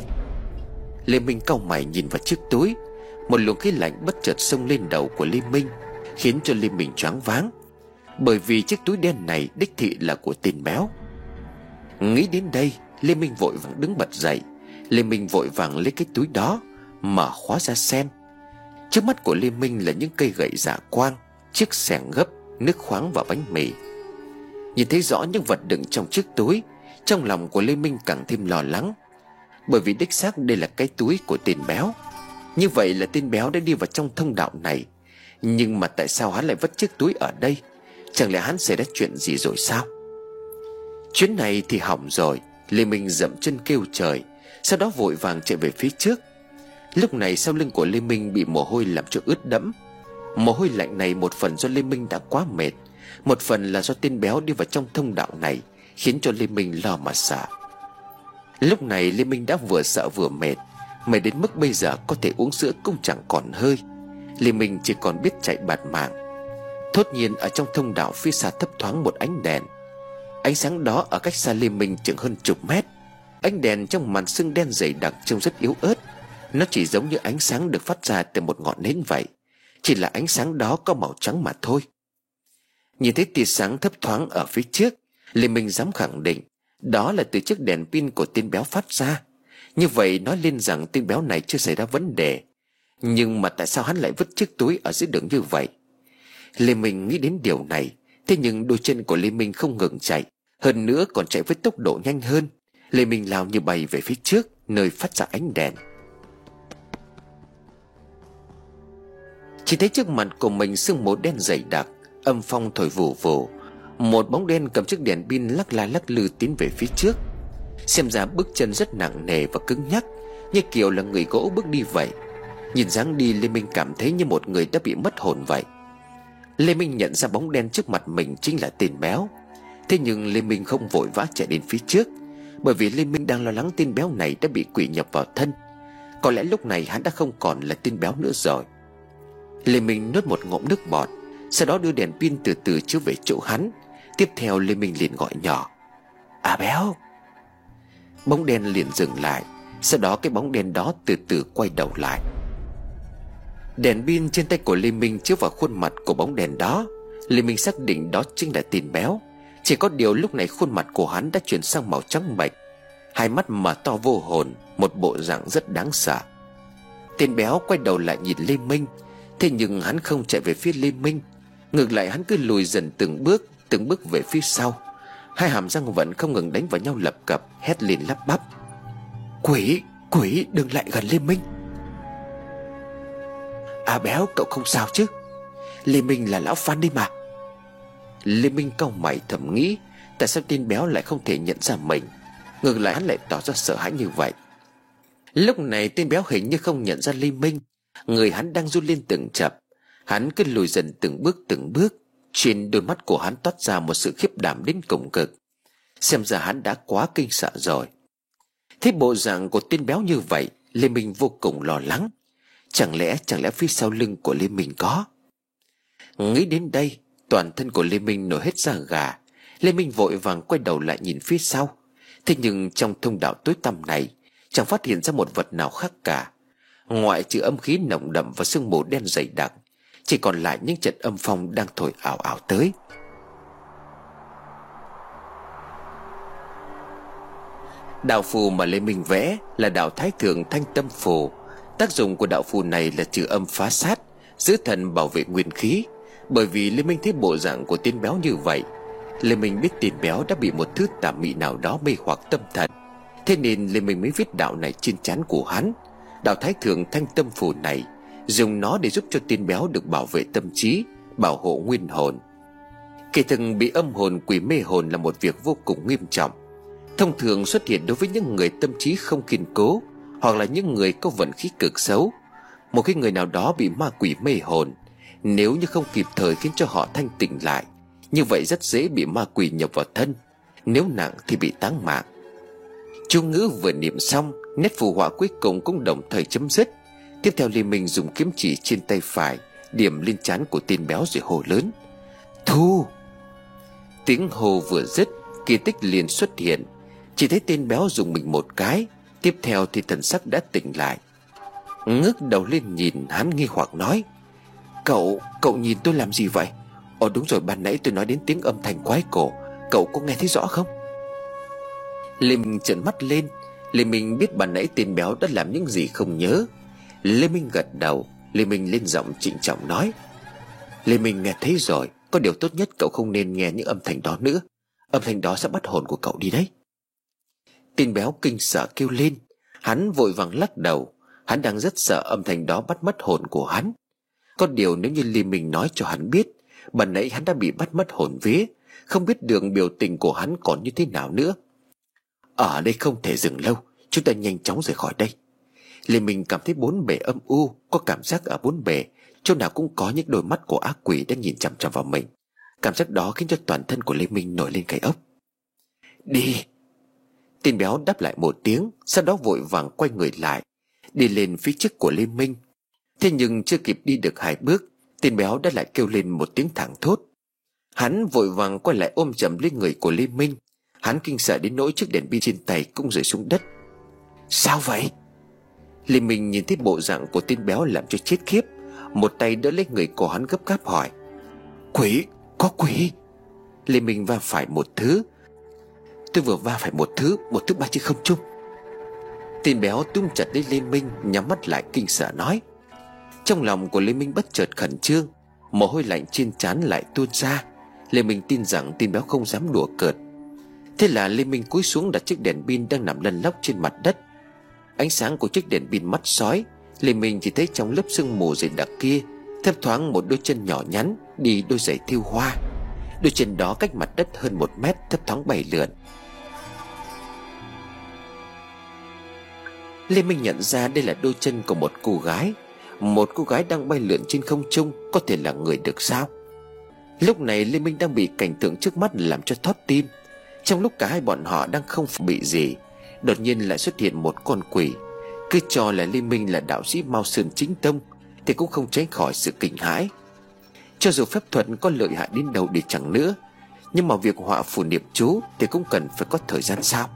Lê Minh cau mày nhìn vào chiếc túi. Một luồng khí lạnh bất chợt xông lên đầu của Lê Minh, khiến cho Lê Minh choáng váng. Bởi vì chiếc túi đen này đích thị là của tên béo. Nghĩ đến đây, Lê Minh vội vàng đứng bật dậy. Lê Minh vội vàng lấy cái túi đó, mở khóa ra xem. Trước mắt của Lê Minh là những cây gậy dạ quang, chiếc xẻng gấp, nước khoáng và bánh mì. Nhìn thấy rõ những vật đựng trong chiếc túi, trong lòng của Lê Minh càng thêm lo lắng. Bởi vì đích xác đây là cái túi của tên béo. Như vậy là tên béo đã đi vào trong thông đạo này. Nhưng mà tại sao hắn lại vứt chiếc túi ở đây? Chẳng lẽ hắn xảy ra chuyện gì rồi sao? Chuyến này thì hỏng rồi. Lê Minh dậm chân kêu trời, sau đó vội vàng chạy về phía trước. Lúc này sau lưng của Lê Minh bị mồ hôi làm cho ướt đẫm. Mồ hôi lạnh này một phần do Lê Minh đã quá mệt, một phần là do tên béo đi vào trong thông đạo này, khiến cho Lê Minh lo mà sợ. Lúc này Lê Minh đã vừa sợ vừa mệt, mệt đến mức bây giờ có thể uống sữa cũng chẳng còn hơi. Lê Minh chỉ còn biết chạy bạt mạng. Thốt nhiên ở trong thông đạo phía xa thấp thoáng một ánh đèn. Ánh sáng đó ở cách xa Lê Minh chừng hơn chục mét. Ánh đèn trong màn sương đen dày đặc trông rất yếu ớt. Nó chỉ giống như ánh sáng được phát ra từ một ngọn nến vậy, chỉ là ánh sáng đó có màu trắng mà thôi. Nhìn thấy tia sáng thấp thoáng ở phía trước, Lê Minh dám khẳng định đó là từ chiếc đèn pin của tên béo phát ra. Như vậy nói lên rằng tên béo này chưa xảy ra vấn đề. Nhưng mà tại sao hắn lại vứt chiếc túi ở dưới đường như vậy? Lê Minh nghĩ đến điều này. Thế nhưng đôi chân của Lê Minh không ngừng chạy, hơn nữa còn chạy với tốc độ nhanh hơn. Lê Minh lao như bay về phía trước, nơi phát ra ánh đèn. Chỉ thấy trước mặt của mình sương mù đen dày đặc, âm phong thổi vù vù. Một bóng đen cầm chiếc đèn pin lắc la lắc lư tiến về phía trước. Xem ra bước chân rất nặng nề và cứng nhắc, như kiểu là người gỗ bước đi vậy. Nhìn dáng đi, Lê Minh cảm thấy như một người đã bị mất hồn vậy. Lê Minh nhận ra bóng đen trước mặt mình chính là tên béo. Thế nhưng Lê Minh không vội vã chạy đến phía trước, bởi vì Lê Minh đang lo lắng tên béo này đã bị quỷ nhập vào thân. Có lẽ lúc này hắn đã không còn là tên béo nữa rồi. Lê Minh nuốt một ngụm nước bọt, sau đó đưa đèn pin từ từ chiếu về chỗ hắn. Tiếp theo Lê Minh liền gọi nhỏ: "À béo!" Bóng đen liền dừng lại. Sau đó cái bóng đen đó từ từ quay đầu lại. Đèn pin trên tay của Lê Minh chiếu vào khuôn mặt của bóng đèn đó. Lê Minh xác định đó chính là tên béo. Chỉ có điều lúc này khuôn mặt của hắn đã chuyển sang màu trắng bệch, hai mắt mở to vô hồn, một bộ dạng rất đáng sợ. Tên béo quay đầu lại nhìn Lê Minh. Thế nhưng hắn không chạy về phía Lê Minh, ngược lại hắn cứ lùi dần từng bước, từng bước về phía sau. Hai hàm răng vẫn không ngừng đánh vào nhau lập cập, hét lên lắp bắp: "Quỷ, quỷ, đừng lại gần Lê Minh!" "À béo, cậu không sao chứ? Lê Minh là lão Phan đi mà." Lê Minh cau mày thầm nghĩ, tại sao tên béo lại không thể nhận ra mình, ngược lại hắn lại tỏ ra sợ hãi như vậy. Lúc này tên béo hình như không nhận ra Lê Minh, người hắn đang run lên từng chập. Hắn cứ lùi dần từng bước từng bước. Trên đôi mắt của hắn toát ra một sự khiếp đảm đến cùng cực. Xem ra hắn đã quá kinh sợ rồi. Thấy bộ dạng của tên béo như vậy, Lê Minh vô cùng lo lắng. Chẳng lẽ chẳng lẽ phía sau lưng của Lê Minh có? Nghĩ đến đây, toàn thân của Lê Minh nổi hết da gà. Lê Minh vội vàng quay đầu lại nhìn phía sau. Thế nhưng trong thông đạo tối tăm này chẳng phát hiện ra một vật nào khác cả. Ngoại trừ âm khí nồng đậm và sương mù đen dày đặc, chỉ còn lại những trận âm phong đang thổi ảo ảo tới. Đạo phù mà Lê Minh vẽ là đạo Thái Thượng Thanh Tâm Phù. Tác dụng của đạo phù này là trừ âm phá sát, giữ thần bảo vệ nguyên khí. Bởi vì Lê Minh thấy bộ dạng của tên béo như vậy, Lê Minh biết tên béo đã bị một thứ tà mị nào đó mê hoặc tâm thần. Thế nên Lê Minh mới viết đạo này trên trán của hắn. Đạo Thái Thượng Thanh Tâm Phù này, dùng nó để giúp cho tên béo được bảo vệ tâm trí, bảo hộ nguyên hồn. Kẻ từng bị âm hồn quỷ mê hồn là một việc vô cùng nghiêm trọng, thông thường xuất hiện đối với những người tâm trí không kiên cố, hoặc là những người có vận khí cực xấu. Một khi người nào đó bị ma quỷ mê hồn, nếu như không kịp thời khiến cho họ thanh tỉnh lại, như vậy rất dễ bị ma quỷ nhập vào thân, nếu nặng thì bị táng mạng. Chú ngữ vừa niệm xong, nét phù họa cuối cùng cũng đồng thời chấm dứt. Tiếp theo Lê Minh dùng kiếm chỉ trên tay phải điểm lên trán của tên béo rồi hô lớn: Thu! Tiếng hô vừa dứt, kỳ tích liền xuất hiện. Chỉ thấy tên béo dùng mình một cái, tiếp theo thì thần sắc đã tỉnh lại. Ngước đầu lên nhìn, hắn nghi hoặc nói: Cậu, cậu nhìn tôi làm gì vậy? Ồ đúng rồi, ban nãy tôi nói đến tiếng âm thanh quái cổ, cậu có nghe thấy rõ không? Lê Minh trợn mắt lên. Lê Minh biết ban nãy tên béo đã làm những gì không nhớ. Lê Minh gật đầu. Lê Minh lên giọng trịnh trọng nói: Lê Minh nghe thấy rồi, có điều tốt nhất cậu không nên nghe những âm thanh đó nữa. Âm thanh đó sẽ bắt hồn của cậu đi đấy. Tên béo kinh sợ kêu lên. Hắn vội vàng lắc đầu. Hắn đang rất sợ âm thanh đó bắt mất hồn của hắn. Có điều nếu như Lê Minh nói cho hắn biết ban nãy hắn đã bị bắt mất hồn vía, không biết đường biểu tình của hắn còn như thế nào nữa. Ở đây không thể dừng lâu, chúng ta nhanh chóng rời khỏi đây. Lê Minh cảm thấy bốn bề âm u, có cảm giác ở bốn bề chỗ nào cũng có những đôi mắt của ác quỷ đang nhìn chằm chằm vào mình. Cảm giác đó khiến cho toàn thân của Lê Minh nổi lên gai ốc. Đi! Tên béo đáp lại một tiếng, sau đó vội vàng quay người lại, đi lên phía trước của Lê Minh. Thế nhưng chưa kịp đi được hai bước, tên béo đã lại kêu lên một tiếng thảng thốt. Hắn vội vàng quay lại ôm chầm lên người của Lê Minh. Hắn kinh sợ đến nỗi chiếc đèn pin trên tay cũng rơi xuống đất. Sao vậy? Lê Minh nhìn thấy bộ dạng của tên béo làm cho chết khiếp, một tay đỡ lấy người của hắn gấp gáp hỏi: Quỷ! Có quỷ! Lê Minh va phải một thứ. Tôi vừa va phải một thứ, một thứ bay trên không trung. Tên béo túm chặt lấy Lê Minh, nhắm mắt lại kinh sợ nói. Trong lòng của Lê Minh bất chợt khẩn trương, mồ hôi lạnh trên trán lại tuôn ra. Lê Minh tin rằng tên béo không dám đùa cợt. Thế là Lê Minh cúi xuống đặt chiếc đèn pin đang nằm lăn lóc trên mặt đất. Ánh sáng của chiếc đèn pin mắt sói, Lê Minh chỉ thấy trong lớp sương mù dày đặc kia thấp thoáng một đôi chân nhỏ nhắn đi đôi giày thêu hoa. Đôi chân đó cách mặt đất hơn một mét, thấp thoáng bay lượn. Lê Minh nhận ra đây là đôi chân của một cô gái. Một cô gái đang bay lượn trên không trung, có thể là người được sao? Lúc này Lê Minh đang bị cảnh tượng trước mắt làm cho thót tim. Trong lúc cả hai bọn họ đang không bị gì, đột nhiên lại xuất hiện một con quỷ. Cứ cho là Lê Minh là đạo sĩ Mao Sơn chính tông thì cũng không tránh khỏi sự kinh hãi. Cho dù phép thuật có lợi hại đến đâu đi chẳng nữa, nhưng mà việc họa phù niệm chú thì cũng cần phải có thời gian sao?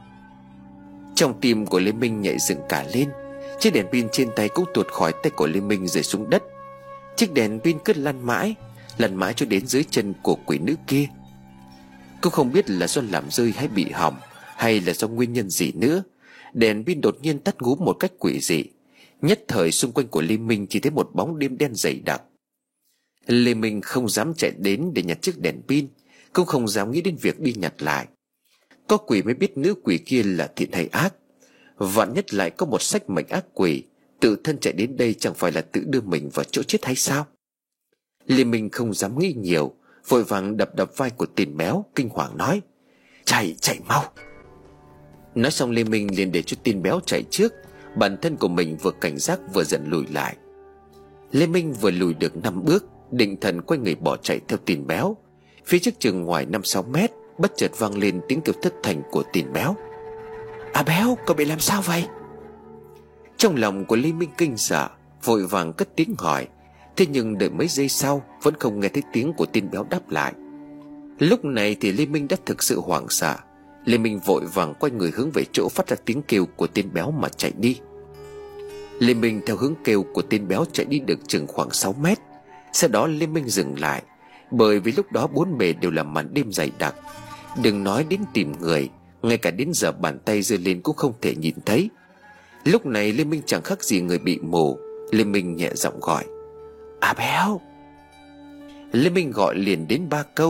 Trong tim của Lê Minh nhảy dựng cả lên. Chiếc đèn pin trên tay cũng tuột khỏi tay của Lê Minh rơi xuống đất. Chiếc đèn pin cứ lăn mãi, lăn mãi cho đến dưới chân của quỷ nữ kia. Cũng không biết là do làm rơi hay bị hỏng, hay là do nguyên nhân gì nữa, đèn pin đột nhiên tắt ngúm một cách quỷ dị. Nhất thời xung quanh của Lê Minh chỉ thấy một bóng đêm đen dày đặc. Lê Minh không dám chạy đến để nhặt chiếc đèn pin, cũng không dám nghĩ đến việc đi nhặt lại. Có quỷ mới biết nữ quỷ kia là thiện hay ác. Vạn nhất lại có một sách mệnh ác quỷ tự thân chạy đến đây, chẳng phải là tự đưa mình vào chỗ chết hay sao? Lê Minh không dám nghĩ nhiều, vội vàng đập đập vai của tên béo, kinh hoàng nói: Chạy, chạy mau! Nói xong Lê Minh liền để cho tên béo chạy trước. Bản thân của mình vừa cảnh giác vừa dần lùi lại. Lê Minh vừa lùi được năm bước, định thần quay người bỏ chạy theo tên béo. Phía trước chừng ngoài năm sáu mét, bất chợt vang lên tiếng kêu thất thành của tên béo: À béo, cậu bị làm sao vậy? Trong lòng của Lê Minh kinh sợ, vội vàng cất tiếng hỏi. Thế nhưng đợi mấy giây sau vẫn không nghe thấy tiếng của tên béo đáp lại. Lúc này thì Lê Minh đã thực sự hoảng sợ. Lê Minh vội vàng quay người hướng về chỗ phát ra tiếng kêu của tên béo mà chạy đi. Lê Minh theo hướng kêu của tên béo chạy đi được chừng khoảng sáu mét. Sau đó Lê Minh dừng lại, bởi vì lúc đó bốn bề đều là màn đêm dày đặc. Đừng nói đến tìm người, ngay cả đến giờ bàn tay giơ lên cũng không thể nhìn thấy. Lúc này Lê Minh chẳng khác gì người bị mù. Lê Minh nhẹ giọng gọi: À béo! Lê Minh gọi liền đến ba câu.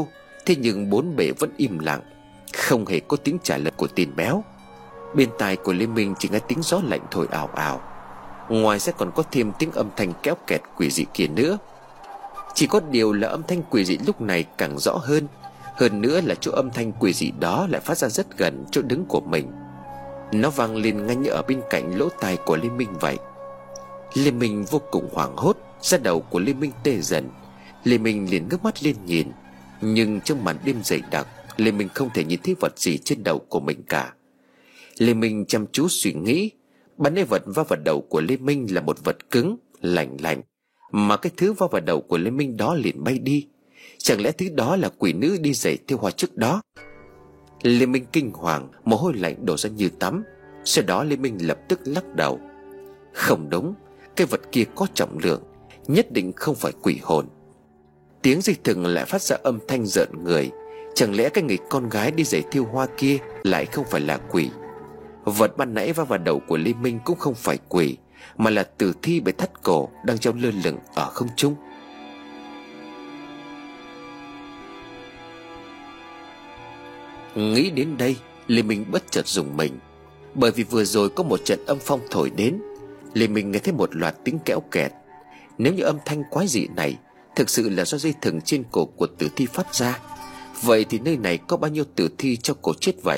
Thế nhưng bốn bề vẫn im lặng, không hề có tiếng trả lời của tên béo. Bên tai của Lê Minh chỉ nghe tiếng gió lạnh thổi ào ào. Ngoài ra còn có thêm tiếng âm thanh kéo kẹt quỷ dị kia nữa. Chỉ có điều là âm thanh quỷ dị lúc này càng rõ hơn. Hơn nữa là chỗ âm thanh quỷ dị đó lại phát ra rất gần chỗ đứng của mình. Nó vang lên ngay như ở bên cạnh lỗ tai của Lê Minh vậy. Lê Minh vô cùng hoảng hốt, da đầu của Lê Minh tê dần. Lê Minh liền ngước mắt lên nhìn, nhưng trong màn đêm dày đặc, Lê Minh không thể nhìn thấy vật gì trên đầu của mình cả. Lê Minh chăm chú suy nghĩ. Bắn ấy vật va vào đầu của Lê Minh là một vật cứng, lạnh lạnh, mà cái thứ va vào đầu của Lê Minh đó liền bay đi. Chẳng lẽ thứ đó là quỷ nữ đi giày theo hoa trước đó? Lê Minh kinh hoàng, mồ hôi lạnh đổ ra như tắm. Sau đó Lê Minh lập tức lắc đầu. Không đúng, cái vật kia có trọng lượng, nhất định không phải quỷ hồn. Tiếng dây thừng lại phát ra âm thanh rợn người. Chẳng lẽ cái người con gái đi giày thiêu hoa kia lại không phải là quỷ? Vật ban nãy va vào đầu của Lê Minh cũng không phải quỷ, mà là tử thi bị thắt cổ đang treo lơ lửng ở không trung. Nghĩ đến đây, Lê Minh bất chợt rùng mình. Bởi vì vừa rồi có một trận âm phong thổi đến, Lê Minh nghe thấy một loạt tiếng kéo kẹt. Nếu như âm thanh quái dị này thực sự là do dây thừng trên cổ của tử thi phát ra, vậy thì nơi này có bao nhiêu tử thi cho cổ chết vậy?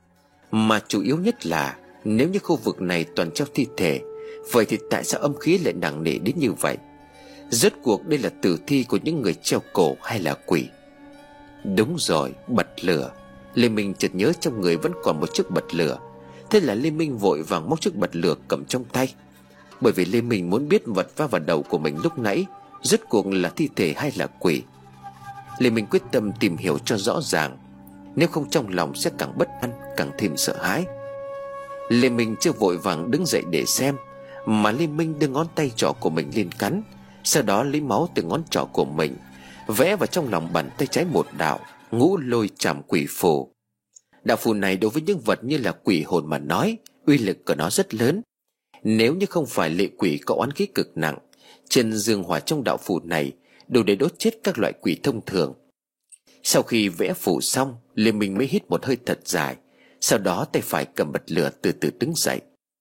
Mà chủ yếu nhất là, nếu như khu vực này toàn treo thi thể, vậy thì tại sao âm khí lại nặng nề đến như vậy? Rốt cuộc đây là tử thi của những người treo cổ hay là quỷ? Đúng rồi, bật lửa. Lê Minh chợt nhớ trong người vẫn còn một chiếc bật lửa. Thế là Lê Minh vội vàng móc chiếc bật lửa cầm trong tay. Bởi vì Lê Minh muốn biết vật va vào đầu của mình lúc nãy rốt cuộc là thi thể hay là quỷ. Lê Minh quyết tâm tìm hiểu cho rõ ràng, nếu không trong lòng sẽ càng bất an, càng thêm sợ hãi. Lê Minh chưa vội vàng đứng dậy để xem, mà Lê Minh đưa ngón tay trỏ của mình lên cắn. Sau đó lấy máu từ ngón trỏ của mình vẽ vào trong lòng bàn tay trái một đạo Ngũ Lôi Trảm Quỷ Phù. Đạo phù này đối với những vật như là quỷ hồn mà nói, uy lực của nó rất lớn. Nếu như không phải lệ quỷ có oán khí cực nặng, chân dương hỏa trong đạo phù này đủ để đốt chết các loại quỷ thông thường. Sau khi vẽ phù xong, Lê Minh mới hít một hơi thật dài. Sau đó tay phải cầm bật lửa từ từ đứng dậy.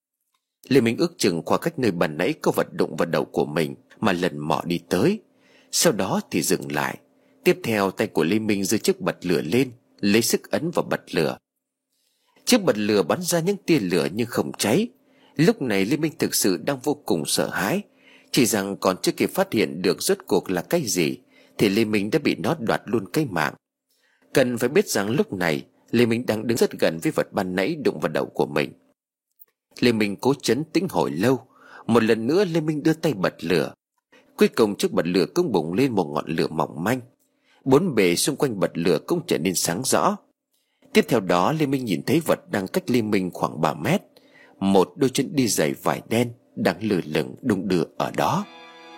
Lê Minh ước chừng qua cách nơi bàn nãy có vật đụng vào đầu của mình mà lần mò đi tới. Sau đó thì dừng lại. Tiếp theo tay của Lê Minh giơ chiếc bật lửa lên, lấy sức ấn vào bật lửa. Chiếc bật lửa bắn ra những tia lửa nhưng không cháy. Lúc này Lê Minh thực sự đang vô cùng sợ hãi. Chỉ rằng còn chưa kịp phát hiện được rốt cuộc là cái gì thì Lê Minh đã bị nó đoạt luôn cái mạng. Cần phải biết rằng lúc này Lê Minh đang đứng rất gần với vật ban nãy đụng vào đầu của mình. Lê Minh cố trấn tĩnh hồi lâu. Một lần nữa Lê Minh đưa tay bật lửa. Cuối cùng chiếc bật lửa cũng bùng lên một ngọn lửa mỏng manh. Bốn bề xung quanh bật lửa cũng trở nên sáng rõ. Tiếp theo đó Lê Minh nhìn thấy vật đang cách Lê Minh khoảng ba mét. Một đôi chân đi giày vải đen đang lơ lửng đung đưa ở đó.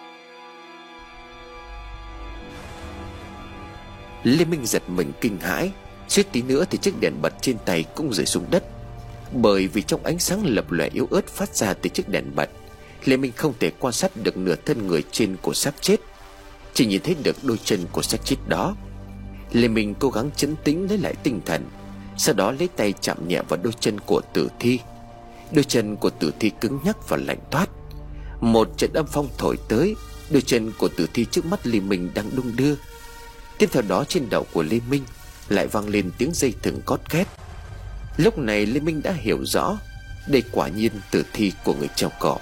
Lê Minh giật mình kinh hãi. Suýt tí nữa thì chiếc đèn bật trên tay cũng rơi xuống đất. Bởi vì trong ánh sáng lập lòe yếu ớt phát ra từ chiếc đèn bật, Lê Minh không thể quan sát được nửa thân người trên của xác chết, chỉ nhìn thấy được đôi chân của xác chết đó. Lê Minh cố gắng trấn tĩnh lấy lại tinh thần. Sau đó lấy tay chạm nhẹ vào đôi chân của tử thi. Đôi chân của tử thi cứng nhắc và lạnh toát. Một trận âm phong thổi tới, đôi chân của tử thi trước mắt Lê Minh đang đung đưa. Tiếp theo đó trên đầu của Lê Minh lại vang lên tiếng dây thừng cót két. Lúc này Lê Minh đã hiểu rõ, đây quả nhiên tử thi của người treo cổ.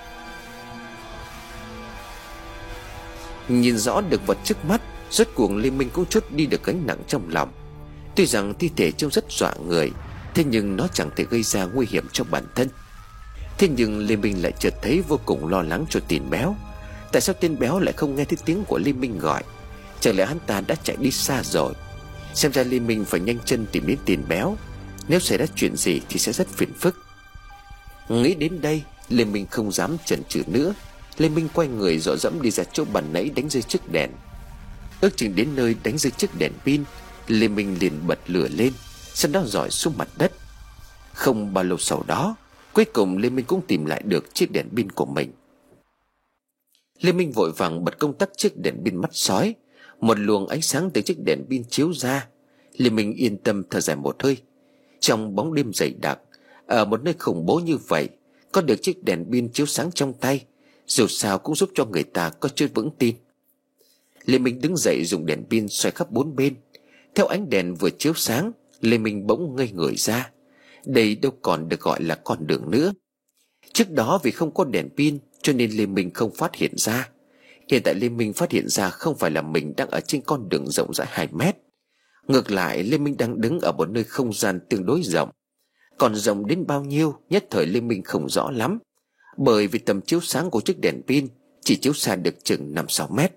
Nhìn rõ được vật trước mắt, rốt cuộc Lê Minh cũng trút đi được gánh nặng trong lòng. Tuy rằng thi thể trông rất dọa người, thế nhưng nó chẳng thể gây ra nguy hiểm cho bản thân. Thế nhưng Lê Minh lại chợt thấy vô cùng lo lắng cho tên béo. Tại sao tên béo lại không nghe thấy tiếng của Lê Minh gọi? Chẳng lẽ hắn ta đã chạy đi xa rồi? Xem ra Lê Minh phải nhanh chân tìm đến tên béo. Nếu xảy ra chuyện gì thì sẽ rất phiền phức. Nghĩ đến đây, Lê Minh không dám chần chừ nữa. Lê Minh quay người dọ dẫm đi ra chỗ bàn nãy đánh rơi chiếc đèn. Ước chừng đến nơi đánh rơi chiếc đèn pin, Lê Minh liền bật lửa lên, sau đó dọi xuống mặt đất. Không bao lâu sau đó, cuối cùng Lê Minh cũng tìm lại được chiếc đèn pin của mình. Lê Minh vội vàng bật công tắc chiếc đèn pin mắt sói. Một luồng ánh sáng từ chiếc đèn pin chiếu ra. Lê Minh yên tâm thở dài một hơi. Trong bóng đêm dày đặc, ở một nơi khủng bố như vậy, có được chiếc đèn pin chiếu sáng trong tay, dù sao cũng giúp cho người ta có chút vững tin. Lê Minh đứng dậy dùng đèn pin xoay khắp bốn bên. Theo ánh đèn vừa chiếu sáng, Lê Minh bỗng ngây người ra. Đây đâu còn được gọi là con đường nữa. Trước đó vì không có đèn pin cho nên Lê Minh không phát hiện ra. Hiện tại Lê Minh phát hiện ra không phải là mình đang ở trên con đường rộng rãi hai mét. Ngược lại, Lê Minh đang đứng ở một nơi không gian tương đối rộng. Còn rộng đến bao nhiêu nhất thời Lê Minh không rõ lắm, bởi vì tầm chiếu sáng của chiếc đèn pin chỉ chiếu xa được chừng năm sáu mét.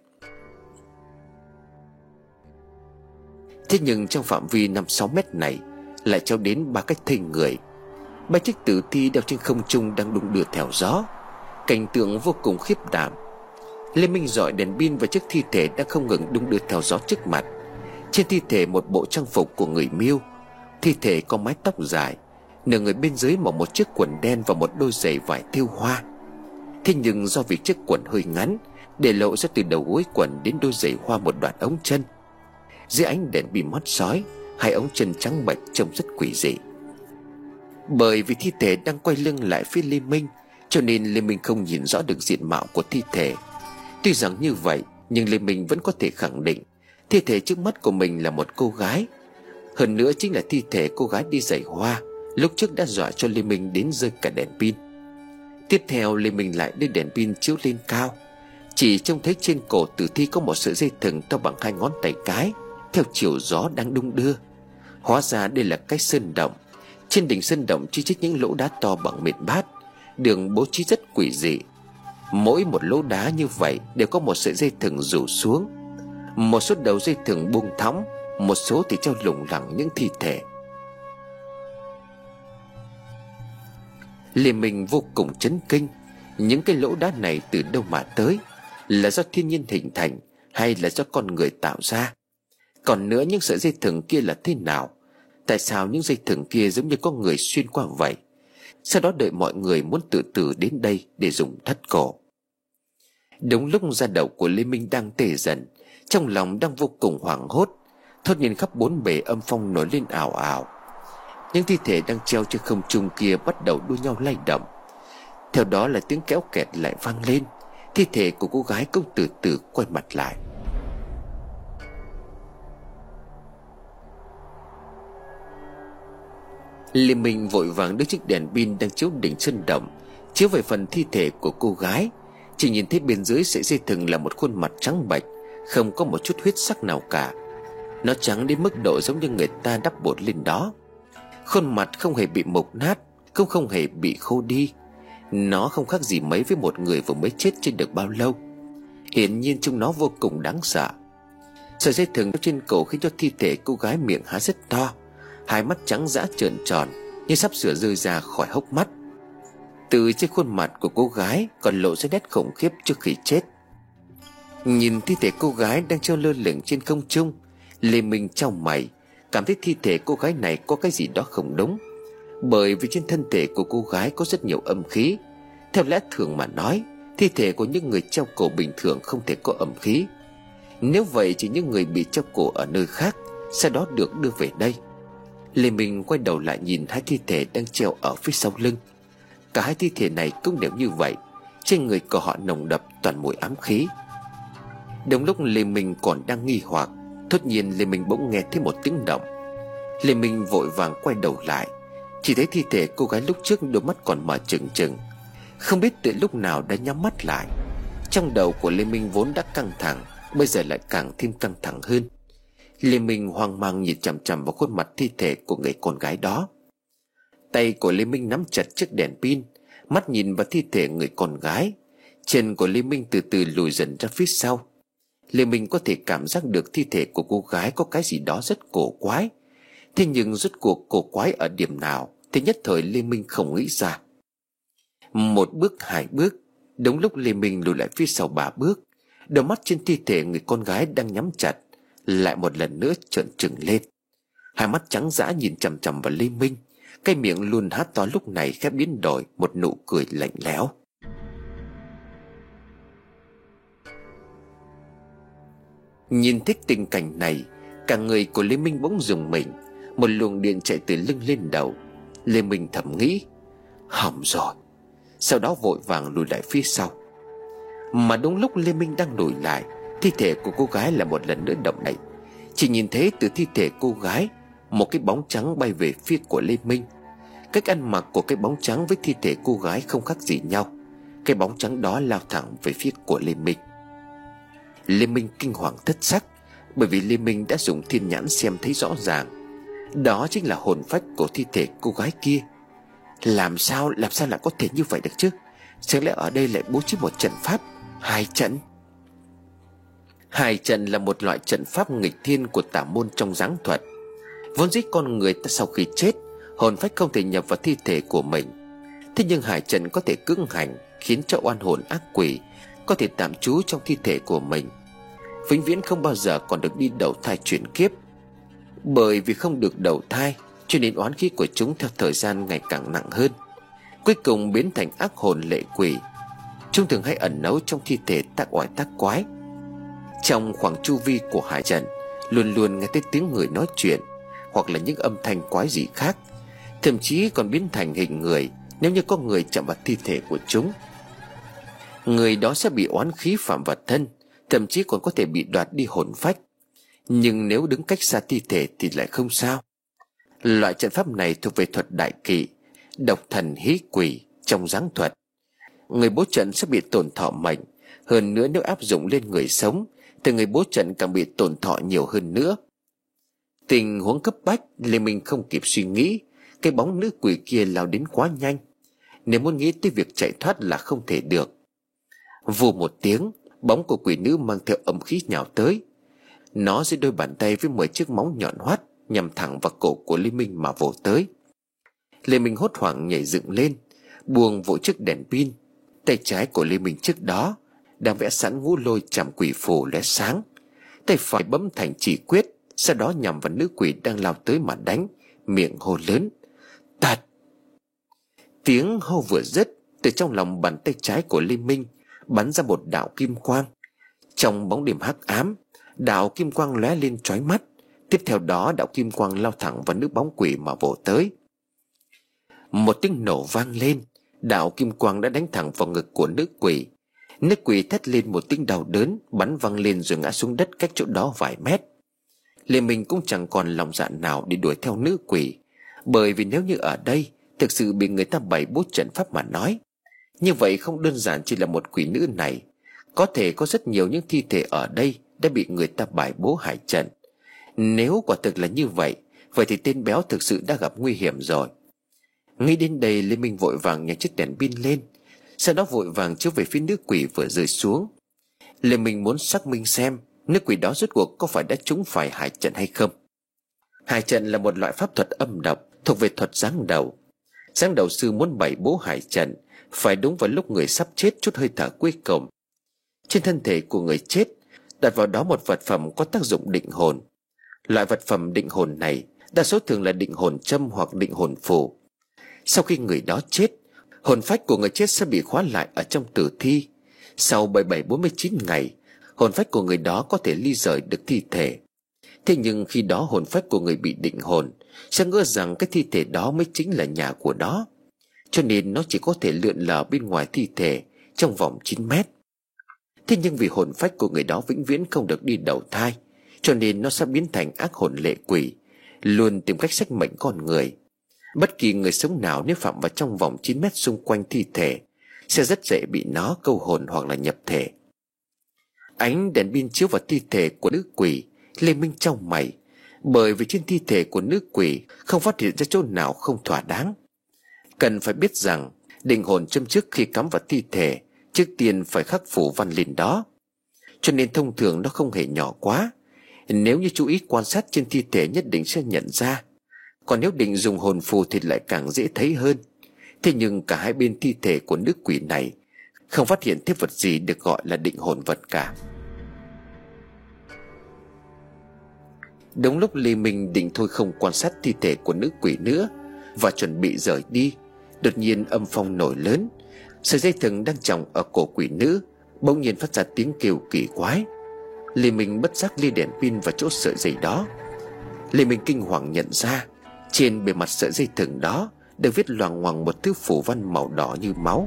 Thế nhưng trong phạm vi năm sáu mét này lại treo đến ba cái thi người. Ba chiếc tử thi đeo trên không trung đang đung đưa theo gió. Cảnh tượng vô cùng khiếp đảm. Lê Minh dọi đèn pin vào chiếc thi thể đang không ngừng đung đưa theo gió trước mặt. Trên thi thể một bộ trang phục của người Miêu. Thi thể có mái tóc dài, nửa người bên dưới mặc một chiếc quần đen và một đôi giày vải thêu hoa. Thế nhưng do việc chiếc quần hơi ngắn, để lộ ra từ đầu gối quần đến đôi giày hoa một đoạn ống chân. Dưới ánh đèn pin mót sói, hai ống chân trắng bệch trông rất quỷ dị. Bởi vì thi thể đang quay lưng lại phía Lê Minh, cho nên Lê Minh không nhìn rõ được diện mạo của thi thể. Tuy rằng như vậy, nhưng Lê Minh vẫn có thể khẳng định thi thể trước mắt của mình là một cô gái. Hơn nữa chính là thi thể cô gái đi giày hoa lúc trước đã dọa cho Lê Minh đến rơi cả đèn pin. Tiếp theo Lê Minh lại đưa đèn pin chiếu lên cao. Chỉ trông thấy trên cổ tử thi có một sợi dây thừng to bằng hai ngón tay cái, theo chiều gió đang đung đưa. Hóa ra đây là cái sơn động. Trên đỉnh sơn động chi chít những lỗ đá to bằng mệt bát, đường bố trí rất quỷ dị. Mỗi một lỗ đá như vậy đều có một sợi dây thừng rủ xuống. Một số đầu dây thừng buông thõng, một số thì treo lủng lẳng những thi thể. Lê Minh vô cùng chấn kinh. Những cái lỗ đá này từ đâu mà tới? Là do thiên nhiên hình thành hay là do con người tạo ra? Còn nữa, những sợi dây thừng kia là thế nào? Tại sao những dây thừng kia giống như có người xuyên qua vậy? Sau đó đợi mọi người muốn tự tử đến đây để dùng thắt cổ. Đúng lúc da đầu của Lê Minh đang tê dần, trong lòng đang vô cùng hoảng hốt, thốt nhiên khắp bốn bề âm phong nổi lên ảo ảo. Những thi thể đang treo trên không trung kia bắt đầu đua nhau lay động. Theo đó là tiếng kéo kẹt lại vang lên. Thi thể của cô gái cũng từ từ quay mặt lại. Lê Minh vội vàng đưa chiếc đèn pin đang chiếu đỉnh sơn động chiếu về phần thi thể của cô gái. Chỉ nhìn thấy bên dưới sợi dây thừng là một khuôn mặt trắng bệch, không có một chút huyết sắc nào cả. Nó trắng đến mức độ giống như người ta đắp bột lên đó. Khuôn mặt không hề bị mục nát, cũng không hề bị khô đi. Nó không khác gì mấy với một người vừa mới chết chưa được bao lâu. Hiển nhiên trông nó vô cùng đáng sợ. Sợi dây thừng trên cổ khiến cho thi thể cô gái miệng há rất to, hai mắt trắng dã trợn tròn như sắp sửa rơi ra khỏi hốc mắt. Từ trên khuôn mặt của cô gái còn lộ ra nét khủng khiếp trước khi chết. Nhìn thi thể cô gái đang treo lơ lửng trên không trung, Lê Minh chau mày, cảm thấy thi thể cô gái này có cái gì đó không đúng. Bởi vì trên thân thể của cô gái có rất nhiều âm khí. Theo lẽ thường mà nói, thi thể của những người treo cổ bình thường không thể có âm khí. Nếu vậy chỉ những người bị treo cổ ở nơi khác sau đó được đưa về đây. Lê Minh quay đầu lại nhìn hai thi thể đang treo ở phía sau lưng. Cả hai thi thể này cũng đều như vậy. Trên người của họ nồng đậm toàn mùi ám khí. Đúng lúc Lê Minh còn đang nghi hoặc, đột nhiên Lê Minh bỗng nghe thấy một tiếng động. Lê Minh vội vàng quay đầu lại, chỉ thấy thi thể cô gái lúc trước đôi mắt còn mở trừng trừng, không biết từ lúc nào đã nhắm mắt lại. Trong đầu của Lê Minh vốn đã căng thẳng, bây giờ lại càng thêm căng thẳng hơn. Lê Minh hoang mang nhìn chằm chằm vào khuôn mặt thi thể của người con gái đó. Tay của Lê Minh nắm chặt chiếc đèn pin, mắt nhìn vào thi thể người con gái. Chân của Lê Minh từ từ lùi dần ra phía sau. Lê Minh có thể cảm giác được thi thể của cô gái có cái gì đó rất cổ quái. Thế nhưng rốt cuộc cổ quái ở điểm nào thì nhất thời Lê Minh không nghĩ ra. Một bước, hai bước, đúng lúc Lê Minh lùi lại phía sau ba bước, đôi mắt trên thi thể người con gái đang nhắm chặt lại một lần nữa trợn trừng lên. Hai mắt trắng dã nhìn chằm chằm vào Lê Minh, cái miệng luôn há to lúc này khẽ biến đổi một nụ cười lạnh lẽo. Nhìn thấy tình cảnh này, cả người của Lê Minh bỗng rùng mình. Một luồng điện chạy từ lưng lên đầu. Lê Minh thầm nghĩ hỏng rồi, sau đó vội vàng lùi lại phía sau. Mà đúng lúc Lê Minh đang lùi lại, thi thể của cô gái lại một lần nữa động đậy. Chỉ nhìn thấy từ thi thể cô gái, một cái bóng trắng bay về phía của Lê Minh. Cách ăn mặc của cái bóng trắng với thi thể cô gái không khác gì nhau. Cái bóng trắng đó lao thẳng về phía của Lê Minh. Lê Minh kinh hoàng thất sắc, bởi vì Lê Minh đã dùng thiên nhãn xem thấy rõ ràng, đó chính là hồn phách của thi thể cô gái kia. Làm sao, làm sao lại có thể như vậy được chứ? Chẳng lẽ ở đây lại bố trí một trận pháp hai trận? Hai trận là một loại trận pháp nghịch thiên của tà môn trong giáng thuật. Vốn dĩ con người ta sau khi chết, hồn phách không thể nhập vào thi thể của mình. Thế nhưng hai trận có thể cưỡng hành, khiến cho oan hồn ác quỷ có thể tạm trú trong thi thể của mình, vĩnh viễn không bao giờ còn được đi đầu thai chuyển kiếp. Bởi vì không được đầu thai, cho nên oán khí của chúng theo thời gian ngày càng nặng hơn, cuối cùng biến thành ác hồn lệ quỷ. Chúng thường hay ẩn náu trong thi thể tác oai tác quái. Trong khoảng chu vi của hải trận, luôn luôn nghe thấy tiếng người nói chuyện, hoặc là những âm thanh quái dị khác, thậm chí còn biến thành hình người nếu như có người chạm vào thi thể của chúng. Người đó sẽ bị oán khí phạm vào thân, thậm chí còn có thể bị đoạt đi hồn phách. Nhưng nếu đứng cách xa thi thể thì lại không sao. Loại trận pháp này thuộc về thuật đại kỵ, độc thần hí quỷ trong giáng thuật. Người bố trận sẽ bị tổn thọ mệnh. Hơn nữa nếu áp dụng lên người sống thì người bố trận càng bị tổn thọ nhiều hơn nữa. Tình huống cấp bách, Lê Minh không kịp suy nghĩ, cái bóng nữ quỷ kia lao đến quá nhanh. Nếu muốn nghĩ tới việc chạy thoát là không thể được. Vù một tiếng, bóng của quỷ nữ mang theo âm khí nhào tới. Nó dưới đôi bàn tay với mười chiếc móng nhọn hoắt nhằm thẳng vào cổ của Lê Minh mà vồ tới. Lê Minh hốt hoảng nhảy dựng lên, buông vội chiếc đèn pin. Tay trái của Lê Minh trước đó đang vẽ sẵn ngũ lôi chạm quỷ phù lóe sáng. Tay phải bấm thành chỉ quyết, sau đó nhằm vào nữ quỷ đang lao tới mà đánh, miệng hô lớn tạt. Tiếng hô vừa dứt, từ trong lòng bàn tay trái của Lê Minh bắn ra một đạo kim quang. Trong bóng đêm hắc ám, đạo kim quang lóe lên chói mắt. Tiếp theo đó đạo kim quang lao thẳng vào nữ bóng quỷ mà vồ tới. Một tiếng nổ vang lên, đạo kim quang đã đánh thẳng vào ngực của nữ quỷ. Nữ quỷ thét lên một tiếng đau đớn, bắn văng lên rồi ngã xuống đất cách chỗ đó vài mét. Lê Minh cũng chẳng còn lòng dạ nào để đuổi theo nữ quỷ, bởi vì nếu như ở đây thực sự bị người ta bày bố trận pháp mà nói, như vậy không đơn giản chỉ là một quỷ nữ này, có thể có rất nhiều những thi thể ở đây đã bị người ta bài bố hại trận. Nếu quả thực là như vậy, vậy thì tên béo thực sự đã gặp nguy hiểm rồi. Nghĩ đến đây, Lê Minh vội vàng nhặt chiếc đèn pin lên, sau đó vội vàng chiếu về phía nữ quỷ vừa rơi xuống. Lê Minh muốn xác minh xem nữ quỷ đó rốt cuộc có phải đã trúng phải hại trận hay không. Hại trận là một loại pháp thuật âm độc thuộc về thuật giáng đầu. Giáng đầu sư muốn bày bố hại trận phải đúng vào lúc người sắp chết chút hơi thở cuối cùng. Trên thân thể của người chết đặt vào đó một vật phẩm có tác dụng định hồn. Loại vật phẩm định hồn này đa số thường là định hồn châm hoặc định hồn phù. Sau khi người đó chết, hồn phách của người chết sẽ bị khóa lại ở trong tử thi. Sau bảy mươi bảy bốn mươi chín ngày, hồn phách của người đó có thể ly rời được thi thể. Thế nhưng khi đó hồn phách của người bị định hồn sẽ ngỡ rằng cái thi thể đó mới chính là nhà của nó, cho nên nó chỉ có thể lượn lờ bên ngoài thi thể trong vòng chín mét. Thế nhưng vì hồn phách của người đó vĩnh viễn không được đi đầu thai, cho nên nó sẽ biến thành ác hồn lệ quỷ, luôn tìm cách xách mệnh con người. Bất kỳ người sống nào nếu phạm vào trong vòng chín mét xung quanh thi thể sẽ rất dễ bị nó câu hồn hoặc là nhập thể. Ánh đèn pin chiếu vào thi thể của nữ quỷ, Lê Minh chau mày, bởi vì trên thi thể của nữ quỷ không phát hiện ra chỗ nào không thỏa đáng. Cần phải biết rằng định hồn châm trước khi cắm vào thi thể trước tiên phải khắc phủ văn lên đó, cho nên thông thường nó không hề nhỏ quá. Nếu như chú ý quan sát trên thi thể nhất định sẽ nhận ra. Còn nếu định dùng hồn phù thì lại càng dễ thấy hơn. Thế nhưng cả hai bên thi thể của nữ quỷ này không phát hiện thêm vật gì được gọi là định hồn vật cả. Đúng lúc Lê Minh định thôi không quan sát thi thể của nữ quỷ nữa và chuẩn bị rời đi, đột nhiên âm phong nổi lớn. Sợi dây thừng đang chòng ở cổ quỷ nữ bỗng nhiên phát ra tiếng kêu kỳ quái. Lê Minh bất giác lia đèn pin vào chỗ sợi dây đó. Lê Minh kinh hoàng nhận ra trên bề mặt sợi dây thừng đó được viết loằng ngoằng một thứ phù văn màu đỏ như máu.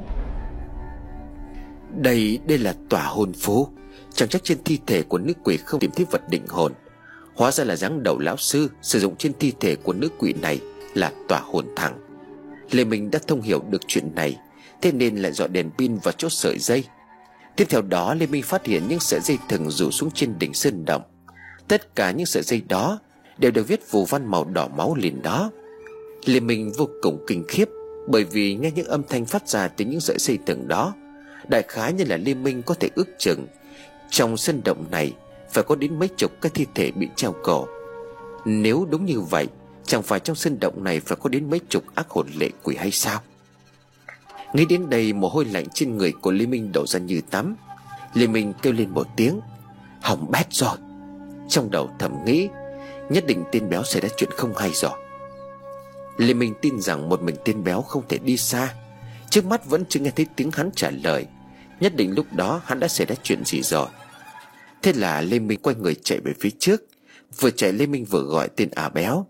Đây, đây là tỏa hồn phù. Chẳng trách trên thi thể của nữ quỷ không tìm thấy vật định hồn. Hóa ra là dáng đầu lão sư sử dụng trên thi thể của nữ quỷ này là tỏa hồn thẳng. Lê Minh đã thông hiểu được chuyện này, thế nên lại dọi đèn pin vào chỗ sợi dây. Tiếp theo đó, Lê Minh phát hiện những sợi dây thừng rủ xuống trên đỉnh sơn động. Tất cả những sợi dây đó đều được viết phù văn màu đỏ máu liền đó. Lê Minh vô cùng kinh khiếp, bởi vì nghe những âm thanh phát ra từ những sợi dây thừng đó, đại khái như là Lê Minh có thể ước chừng trong sơn động này phải có đến mấy chục cái thi thể bị treo cổ. Nếu đúng như vậy, chẳng phải trong sơn động này phải có đến mấy chục ác hồn lệ quỷ hay sao? Nghĩ đến đây, mồ hôi lạnh trên người của Lê Minh đổ ra như tắm. Lê Minh kêu lên một tiếng: hỏng bét rồi. Trong đầu thầm nghĩ, nhất định tên béo xảy ra chuyện không hay rồi. Lê Minh tin rằng một mình tên béo không thể đi xa. Trước mắt vẫn chưa nghe thấy tiếng hắn trả lời, nhất định lúc đó hắn đã xảy ra chuyện gì rồi. Thế là Lê Minh quay người chạy về phía trước. Vừa chạy, Lê Minh vừa gọi tên à béo.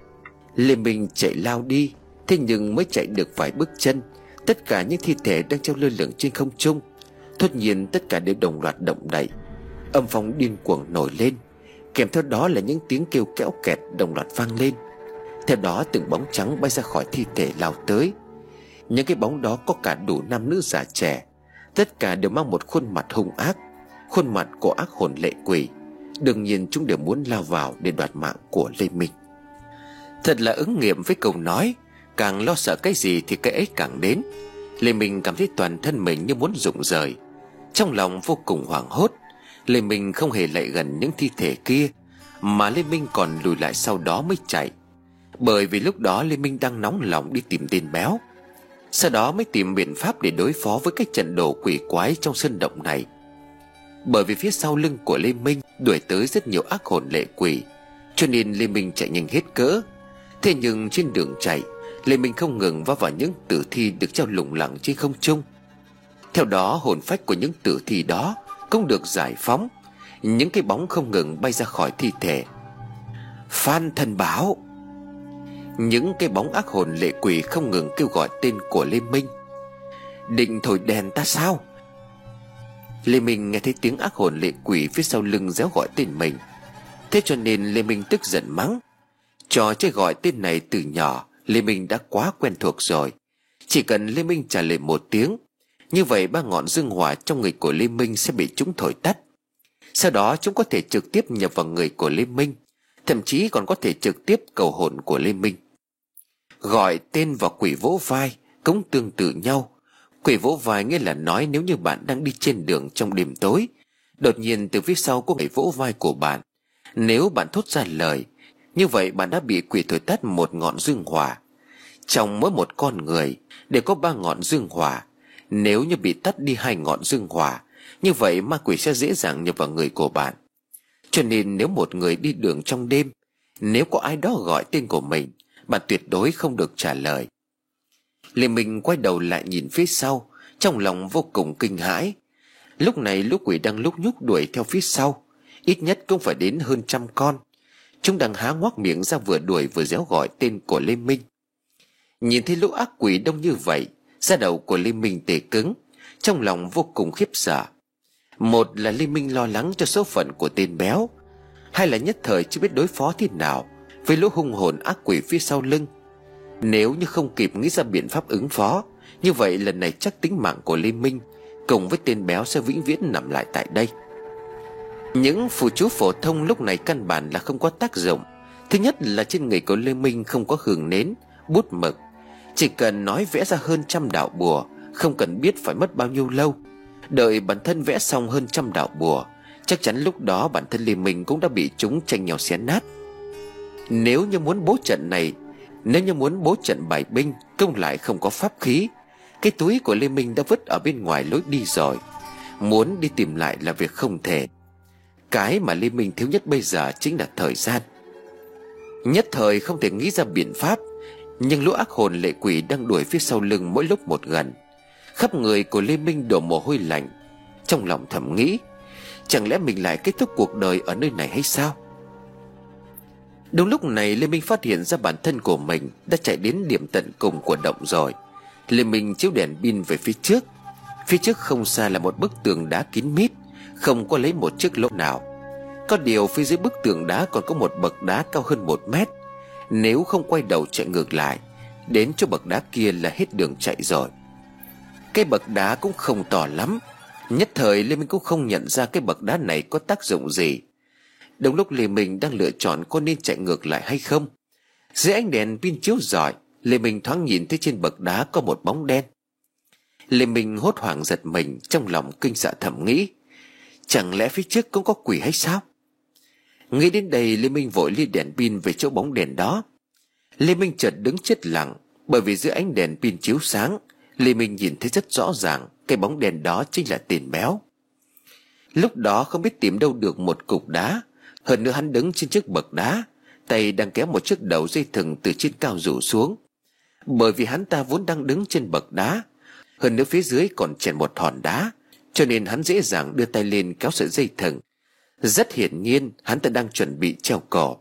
Lê Minh chạy lao đi. Thế nhưng mới chạy được vài bước chân, tất cả những thi thể đang treo lơ lửng trên không trung đột nhiên tất cả đều đồng loạt động đậy. Âm phong điên cuồng nổi lên, kèm theo đó là những tiếng kêu kéo kẹt đồng loạt vang lên. Theo đó từng bóng trắng bay ra khỏi thi thể lao tới. Những cái bóng đó có cả đủ nam nữ già trẻ, tất cả đều mang một khuôn mặt hung ác, khuôn mặt của ác hồn lệ quỷ. Đương nhiên chúng đều muốn lao vào để đoạt mạng của Lê Minh. Thật là ứng nghiệm với câu nói, càng lo sợ cái gì thì cái ấy càng đến. Lê Minh cảm thấy toàn thân mình như muốn rụng rời. Trong lòng vô cùng hoảng hốt, Lê Minh không hề lại gần những thi thể kia, mà Lê Minh còn lùi lại sau đó mới chạy. Bởi vì lúc đó Lê Minh đang nóng lòng đi tìm tên béo, sau đó mới tìm biện pháp để đối phó với cái trận đồ quỷ quái trong sân động này. Bởi vì phía sau lưng của Lê Minh đuổi tới rất nhiều ác hồn lệ quỷ, cho nên Lê Minh chạy nhanh hết cỡ. Thế nhưng trên đường chạy, Lê Minh không ngừng va vào những tử thi được treo lủng lẳng trên không trung. Theo đó hồn phách của những tử thi đó cũng được giải phóng. Những cái bóng không ngừng bay ra khỏi thi thể. Phan thần bảo. Những cái bóng ác hồn lệ quỷ không ngừng kêu gọi tên của Lê Minh. Định thổi đèn ta sao? Lê Minh nghe thấy tiếng ác hồn lệ quỷ phía sau lưng réo gọi tên mình. Thế cho nên Lê Minh tức giận mắng. Trò chơi gọi tên này từ nhỏ Lê Minh đã quá quen thuộc rồi. Chỉ cần Lê Minh trả lời một tiếng, như vậy ba ngọn dương hỏa trong người của Lê Minh sẽ bị chúng thổi tắt. Sau đó chúng có thể trực tiếp nhập vào người của Lê Minh, thậm chí còn có thể trực tiếp cầu hồn của Lê Minh. Gọi tên và quỷ vỗ vai cũng tương tự nhau. Quỷ vỗ vai nghĩa là nói nếu như bạn đang đi trên đường trong đêm tối, đột nhiên từ phía sau có người vỗ vai của bạn. Nếu bạn thốt ra lời, như vậy bạn đã bị quỷ thổi tắt một ngọn dương hỏa. Trong mỗi một con người đều có ba ngọn dương hỏa. Nếu như bị tắt đi hai ngọn dương hỏa, như vậy ma quỷ sẽ dễ dàng nhập vào người của bạn. Cho nên nếu một người đi đường trong đêm, nếu có ai đó gọi tên của mình, bạn tuyệt đối không được trả lời. Lê Minh quay đầu lại nhìn phía sau, trong lòng vô cùng kinh hãi. Lúc này lũ quỷ đang lúc nhúc đuổi theo phía sau, ít nhất cũng phải đến hơn trăm con. Chúng đang há ngoác miệng ra vừa đuổi vừa réo gọi tên của Lê Minh. Nhìn thấy lũ ác quỷ đông như vậy, da đầu của Lê Minh tê cứng, trong lòng vô cùng khiếp sợ. Một là Lê Minh lo lắng cho số phận của tên béo, hai là nhất thời chưa biết đối phó thế nào với lũ hung hồn ác quỷ phía sau lưng. Nếu như không kịp nghĩ ra biện pháp ứng phó, như vậy lần này chắc tính mạng của Lê Minh cùng với tên béo sẽ vĩnh viễn nằm lại tại đây. Những phù chú phổ thông lúc này căn bản là không có tác dụng. Thứ nhất là trên người của Lê Minh không có hương nến, bút mực. Chỉ cần nói vẽ ra hơn trăm đạo bùa, không cần biết phải mất bao nhiêu lâu. Đợi bản thân vẽ xong hơn trăm đạo bùa, chắc chắn lúc đó bản thân Lê Minh cũng đã bị chúng tranh nhau xé nát. Nếu như muốn bố trận này, nếu như muốn bố trận bài binh, công lại không có pháp khí. Cái túi của Lê Minh đã vứt ở bên ngoài lối đi rồi, muốn đi tìm lại là việc không thể. Cái mà Lê Minh thiếu nhất bây giờ chính là thời gian. Nhất thời không thể nghĩ ra biện pháp, nhưng lũ ác hồn lệ quỷ đang đuổi phía sau lưng mỗi lúc một gần. Khắp người của Lê Minh đổ mồ hôi lạnh. Trong lòng thầm nghĩ, Chẳng lẽ mình lại kết thúc cuộc đời ở nơi này hay sao? Đúng lúc này Lê Minh phát hiện ra bản thân của mình đã chạy đến điểm tận cùng của động rồi. Lê Minh chiếu đèn pin về phía trước. Phía trước không xa là một bức tường đá kín mít, không có lấy một chiếc lỗ nào. Có điều phía dưới bức tường đá còn có một bậc đá cao hơn một mét. Nếu không quay đầu chạy ngược lại, đến chỗ bậc đá kia là hết đường chạy rồi. Cái bậc đá cũng không to lắm. Nhất thời Lê Minh cũng không nhận ra cái bậc đá này có tác dụng gì. Đúng lúc Lê Minh đang lựa chọn có nên chạy ngược lại hay không, dưới ánh đèn pin chiếu rọi, Lê Minh thoáng nhìn thấy trên bậc đá có một bóng đen. Lê Minh hốt hoảng giật mình, trong lòng kinh sợ thầm nghĩ, chẳng lẽ phía trước cũng có quỷ hay sao? Nghĩ đến đây, Lê Minh vội lia đèn pin về chỗ bóng đèn đó. Lê Minh chợt đứng chết lặng, bởi vì dưới ánh đèn pin chiếu sáng, Lê Minh nhìn thấy rất rõ ràng cái bóng đèn đó chính là Tên Béo. Lúc đó không biết tìm đâu được một cục đá, hơn nữa hắn đứng trên chiếc bậc đá, tay đang kéo một chiếc đầu dây thừng từ trên cao rủ xuống. Bởi vì hắn ta vốn đang đứng trên bậc đá, hơn nữa phía dưới còn chèn một hòn đá, cho nên hắn dễ dàng đưa tay lên kéo sợi dây thừng. Rất hiển nhiên hắn ta đang chuẩn bị treo cổ.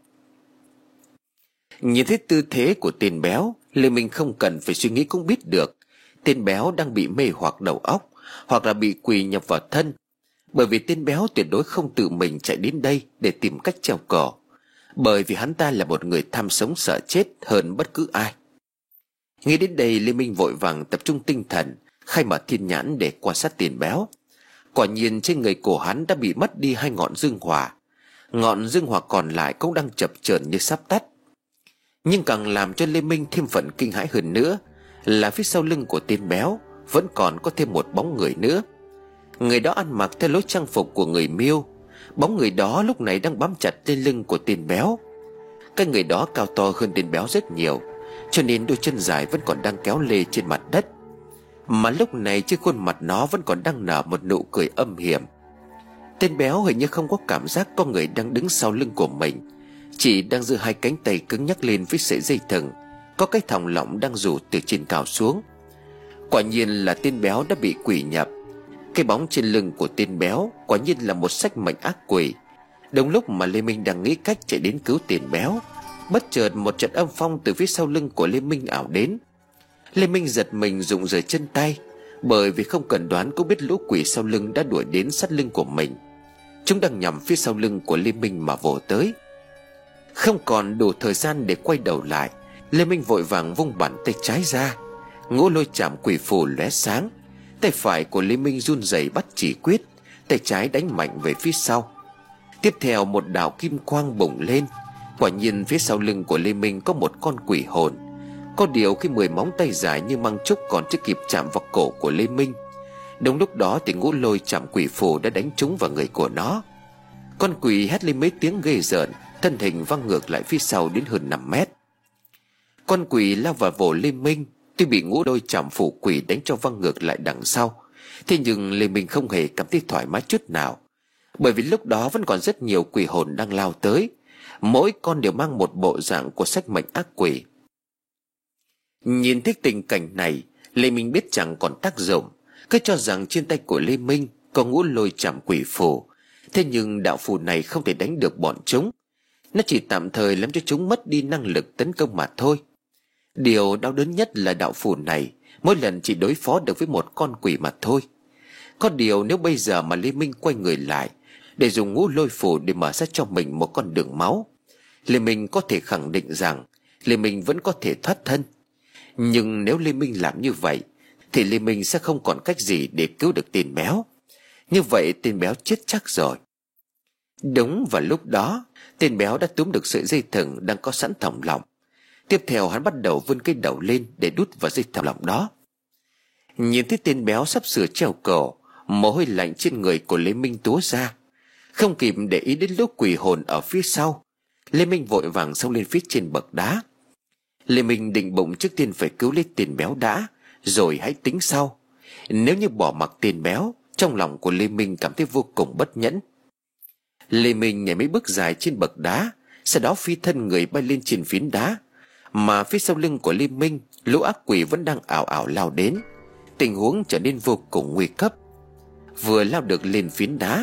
Nhìn thấy tư thế của Tên Béo, Lê Minh không cần phải suy nghĩ cũng biết được Tên Béo đang bị mê hoặc đầu óc, hoặc là bị quỷ nhập vào thân. Bởi vì Tên Béo tuyệt đối không tự mình chạy đến đây để tìm cách treo cổ, bởi vì hắn ta là một người tham sống sợ chết hơn bất cứ ai. Nghĩ đến đây, Lê Minh vội vàng tập trung tinh thần, khai mở thiên nhãn để quan sát Tên Béo. Quả nhiên trên người của hắn đã bị mất đi hai ngọn dương hỏa. Ngọn dương hỏa còn lại cũng đang chập chờn như sắp tắt. Nhưng càng làm cho Lê Minh thêm phần kinh hãi hơn nữa là phía sau lưng của Tên Béo vẫn còn có thêm một bóng người nữa. Người đó ăn mặc theo lối trang phục của người Miêu. Bóng người đó lúc này đang bám chặt lên lưng của Tên Béo. Cái người đó cao to hơn Tên Béo rất nhiều, cho nên đôi chân dài vẫn còn đang kéo lê trên mặt đất. Mà lúc này trên khuôn mặt nó vẫn còn đang nở một nụ cười âm hiểm. Tên Béo hình như không có cảm giác có người đang đứng sau lưng của mình, chỉ đang giơ hai cánh tay cứng nhắc lên với sợi dây thừng, có cái thòng lọng đang rủ từ trên cao xuống. Quả nhiên là Tên Béo đã bị quỷ nhập. Cái bóng trên lưng của Tên Béo quả nhiên là một sách mệnh ác quỷ. Đúng lúc mà Lê Minh đang nghĩ cách chạy đến cứu Tên Béo, bất chợt một trận âm phong từ phía sau lưng của Lê Minh ảo đến. Lê Minh giật mình rụng rời chân tay, bởi vì không cần đoán cũng biết lũ quỷ sau lưng đã đuổi đến sát lưng của mình. Chúng đang nhằm phía sau lưng của Lê Minh mà vồ tới. Không còn đủ thời gian để quay đầu lại, Lê Minh vội vàng vung bàn tay trái ra, ngũ lôi chạm quỷ phù lóe sáng. Tay phải của Lê Minh run rẩy bắt chỉ quyết, tay trái đánh mạnh về phía sau. Tiếp theo một đạo kim quang bùng lên. Quả nhiên phía sau lưng của Lê Minh có một con quỷ hồn. Có điều khi mười móng tay dài như măng trúc còn chưa kịp chạm vào cổ của Lê Minh, đúng lúc đó thì ngũ lôi chạm quỷ phù đã đánh trúng vào người của nó. Con quỷ hét lên mấy tiếng ghê rợn, thân hình văng ngược lại phía sau đến hơn năm mét. Con quỷ lao vào vồ Lê Minh. Tuy bị ngũ đôi chạm phù quỷ đánh cho văng ngược lại đằng sau, thế nhưng Lê Minh không hề cảm thấy thoải mái chút nào, bởi vì lúc đó vẫn còn rất nhiều quỷ hồn đang lao tới, mỗi con đều mang một bộ dạng của sách mệnh ác quỷ. Nhìn thấy tình cảnh này, Lê Minh biết chẳng còn tác dụng, cứ cho rằng trên tay của Lê Minh có ngũ lôi chạm quỷ phù. Thế nhưng đạo phù này không thể đánh được bọn chúng, nó chỉ tạm thời làm cho chúng mất đi năng lực tấn công mà thôi. Điều đau đớn nhất là đạo phù này mỗi lần chỉ đối phó được với một con quỷ mà thôi. Có điều nếu bây giờ mà Lê Minh quay người lại để dùng ngũ lôi phù để mở ra cho mình một con đường máu, Lê Minh có thể khẳng định rằng Lê Minh vẫn có thể thoát thân. Nhưng nếu Lê Minh làm như vậy thì Lê Minh sẽ không còn cách gì để cứu được Tên Béo. Như vậy Tên Béo chết chắc rồi. Đúng vào lúc đó, Tên Béo đã túm được sợi dây thừng đang có sẵn thòng lọng. Tiếp theo hắn bắt đầu vươn cái đầu lên để đút vào dây thòng lọng đó. Nhìn thấy Tên Béo sắp sửa treo cổ, mồ hôi lạnh trên người của Lê Minh túa ra. Không kịp để ý đến lũ quỷ hồn ở phía sau, Lê Minh vội vàng xông lên phía trên bậc đá. Lê Minh định bụng trước tiên phải cứu lấy Tên Béo đã, rồi hãy tính sau. Nếu như bỏ mặc Tên Béo, trong lòng của Lê Minh cảm thấy vô cùng bất nhẫn. Lê Minh nhảy mấy bước dài trên bậc đá, sau đó phi thân người bay lên trên phiến đá. Mà phía sau lưng của Lê Minh, lũ ác quỷ vẫn đang ảo ảo lao đến. Tình huống trở nên vô cùng nguy cấp. Vừa lao được lên phiến đá,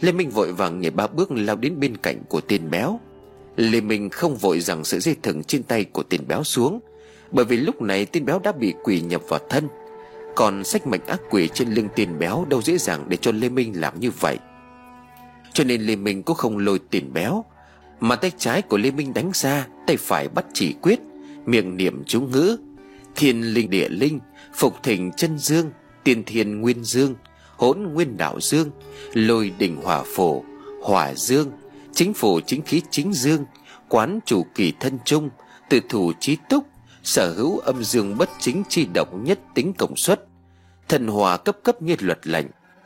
Lê Minh vội vàng nhảy ba bước lao đến bên cạnh của tên béo. Lê Minh không vội giằng sợi dây thừng trên tay của tên béo xuống, bởi vì lúc này tên béo đã bị quỷ nhập vào thân. Còn sách mệnh ác quỷ trên lưng tên béo đâu dễ dàng để cho Lê Minh làm như vậy. Cho nên Lê Minh cũng không lôi tên béo, mà tay trái của Lê Minh đánh ra, tay phải bắt chỉ quyết, miệng niệm chú ngữ: thiên linh địa linh, phục thỉnh chân dương, tiên thiên nguyên dương, hỗn nguyên đạo dương, lôi đỉnh hỏa phổ, hỏa dương, chính phủ chính khí chính dương, quán chủ kỳ thân trung, tự thủ trí túc, sở hữu âm dương bất chính chi độc nhất tính công suất, thần hòa cấp cấp như luật lệnh.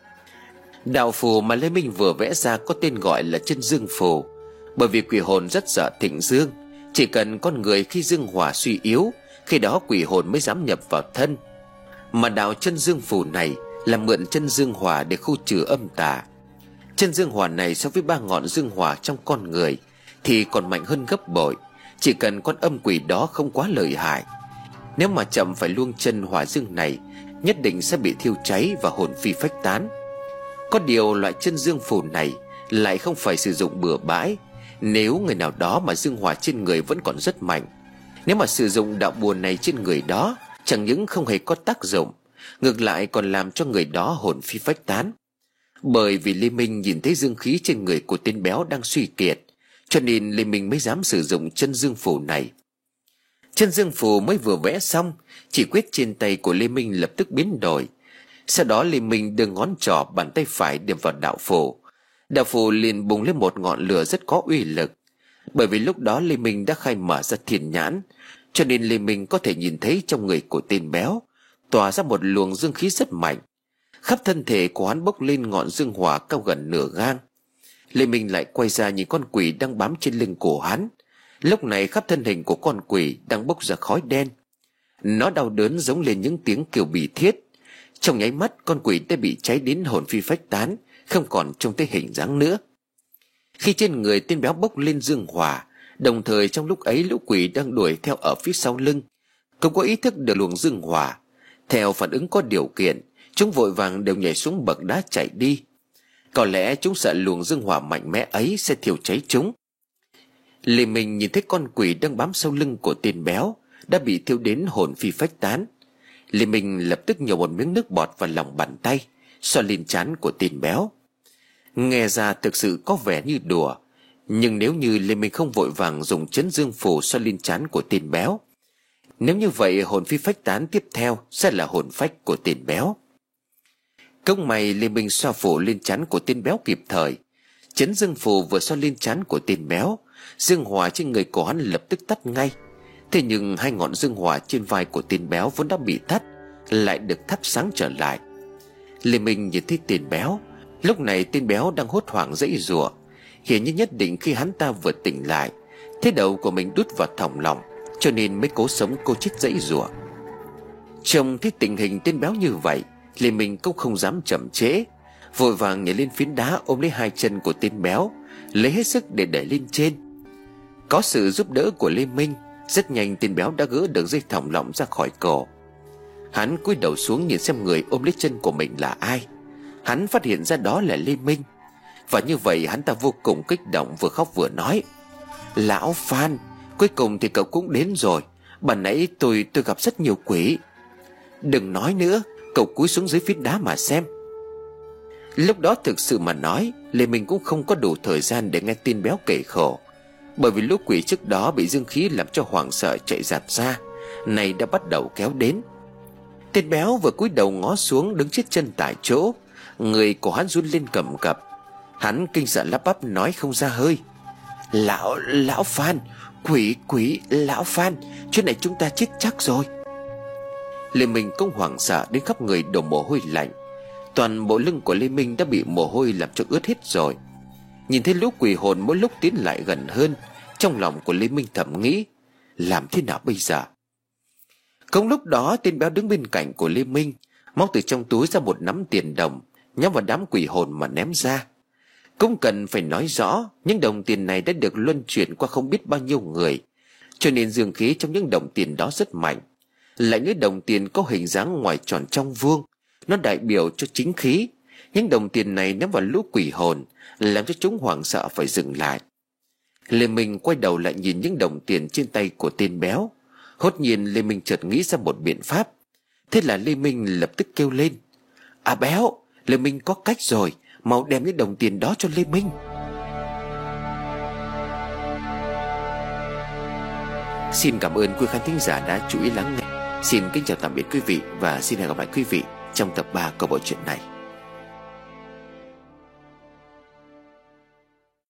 Đạo phù mà Lê Minh vừa vẽ ra có tên gọi là chân dương phù, bởi vì quỷ hồn rất sợ thịnh dương, chỉ cần con người khi dương hỏa suy yếu, khi đó quỷ hồn mới dám nhập vào thân. Mà đạo chân dương phù này là mượn chân dương hỏa để khu trừ âm tà. Chân dương hỏa này so với ba ngọn dương hỏa trong con người thì còn mạnh hơn gấp bội, chỉ cần con âm quỷ đó không quá lợi hại. Nếu mà chậm phải luông chân hỏa dương này, nhất định sẽ bị thiêu cháy và hồn phi phách tán. Có điều loại chân dương phù này lại không phải sử dụng bừa bãi. Nếu người nào đó mà dương hỏa trên người vẫn còn rất mạnh, nếu mà sử dụng đạo bùa này trên người đó, chẳng những không hề có tác dụng, ngược lại còn làm cho người đó hồn phi phách tán. Bởi vì Lê Minh nhìn thấy dương khí trên người của tên béo đang suy kiệt, cho nên Lê Minh mới dám sử dụng chân dương phù này. Chân dương phù mới vừa vẽ xong, chỉ quyết trên tay của Lê Minh lập tức biến đổi. Sau đó Lê Minh đưa ngón trỏ bàn tay phải điểm vào đạo phù. Đạo phù liền bùng lên một ngọn lửa rất có uy lực. Bởi vì lúc đó Lê Minh đã khai mở ra thiên nhãn, cho nên Lê Minh có thể nhìn thấy trong người của tên béo tỏa ra một luồng dương khí rất mạnh. Khắp thân thể của hắn bốc lên ngọn dương hỏa cao gần nửa gang. Lê Minh lại quay ra nhìn con quỷ đang bám trên lưng của hắn. Lúc này khắp thân hình của con quỷ đang bốc ra khói đen. Nó đau đớn giống lên những tiếng kêu bỉ thiết. Trong nháy mắt con quỷ đã bị cháy đến hồn phi phách tán, không còn trông thấy hình dáng nữa. Khi trên người tên béo bốc lên dương hỏa, đồng thời trong lúc ấy lũ quỷ đang đuổi theo ở phía sau lưng không có ý thức được luồng dương hỏa. Theo phản ứng có điều kiện, chúng vội vàng đều nhảy xuống bậc đá chạy đi. Có lẽ chúng sợ luồng dương hỏa mạnh mẽ ấy sẽ thiêu cháy chúng. Lê Minh nhìn thấy con quỷ đang bám sau lưng của tên béo đã bị thiêu đến hồn phi phách tán. Lê Minh lập tức nhổ một miếng nước bọt vào lòng bàn tay, xoa lên trán của tên béo. Nghe ra thực sự có vẻ như đùa, nhưng nếu như Lê Minh không vội vàng dùng chấn dương phù xoa lên trán của tên béo, nếu như vậy hồn phi phách tán tiếp theo sẽ là hồn phách của tên béo. Công may Lê Minh xoa phù lên trán của tên béo kịp thời. Chấn dương phù vừa xoa lên trán của tên béo, dương hỏa trên người của hắn lập tức tắt ngay. Thế nhưng hai ngọn dương hỏa trên vai của tên béo vốn đã bị tắt lại được thắp sáng trở lại. Lê Minh nhìn thấy tên béo. Lúc này tên béo đang hốt hoảng giãy giụa, hiển nhiên nhất định khi hắn ta vừa tỉnh lại, thế đầu của mình đút vào thòng lòng, cho nên mới cố sống cố chết giãy giụa. Trông thấy tình hình tên béo như vậy, Lê Minh cũng không dám chậm trễ, vội vàng nhảy lên phiến đá ôm lấy hai chân của tên béo, lấy hết sức để đẩy lên trên. Có sự giúp đỡ của Lê Minh, rất nhanh tên béo đã gỡ được dây thòng lọng ra khỏi cổ. Hắn cúi đầu xuống nhìn xem người ôm lấy chân của mình là ai. Hắn phát hiện ra đó là Lê Minh. Và như vậy hắn ta vô cùng kích động, vừa khóc vừa nói: "Lão Phan, cuối cùng thì cậu cũng đến rồi. Ban nãy tôi tôi gặp rất nhiều quỷ." "Đừng nói nữa, cậu cúi xuống dưới phiến đá mà xem." Lúc đó thực sự mà nói, Lê Minh cũng không có đủ thời gian để nghe tên béo kể khổ. Bởi vì lũ quỷ trước đó bị dương khí làm cho hoảng sợ chạy giạt ra, này đã bắt đầu kéo đến. Tên béo vừa cúi đầu ngó xuống đứng chết chân tại chỗ, người của hắn run lên cầm cập. Hắn kinh sợ lắp bắp nói không ra hơi: Lão, lão Phan, quỷ, quỷ, lão Phan, chuyện này chúng ta chết chắc rồi." Lê Minh cũng hoảng sợ đến khắp người đổ mồ hôi lạnh. Toàn bộ lưng của Lê Minh đã bị mồ hôi làm cho ướt hết rồi. Nhìn thấy lũ quỷ hồn mỗi lúc tiến lại gần hơn, trong lòng của Lê Minh thầm nghĩ: làm thế nào bây giờ? Cùng lúc đó tên béo đứng bên cạnh của Lê Minh, móc từ trong túi ra một nắm tiền đồng, nhắm vào đám quỷ hồn mà ném ra. Cũng cần phải nói rõ, những đồng tiền này đã được luân chuyển qua không biết bao nhiêu người, cho nên dương khí trong những đồng tiền đó rất mạnh. Lại những đồng tiền có hình dáng ngoài tròn trong vuông, nó đại biểu cho chính khí, Những đồng tiền này ném vào lũ quỷ hồn, làm cho chúng hoảng sợ phải dừng lại. Lê Minh quay đầu lại nhìn những đồng tiền trên tay của tên béo. Hốt nhiên Lê Minh chợt nghĩ ra một biện pháp. Thế là Lê Minh lập tức kêu lên: À béo, Lê Minh có cách rồi, mau đem những đồng tiền đó cho Lê Minh. Xin cảm ơn quý khán thính giả đã chú ý lắng nghe. Xin kính chào tạm biệt quý vị và xin hẹn gặp lại quý vị trong tập ba của bộ truyện này.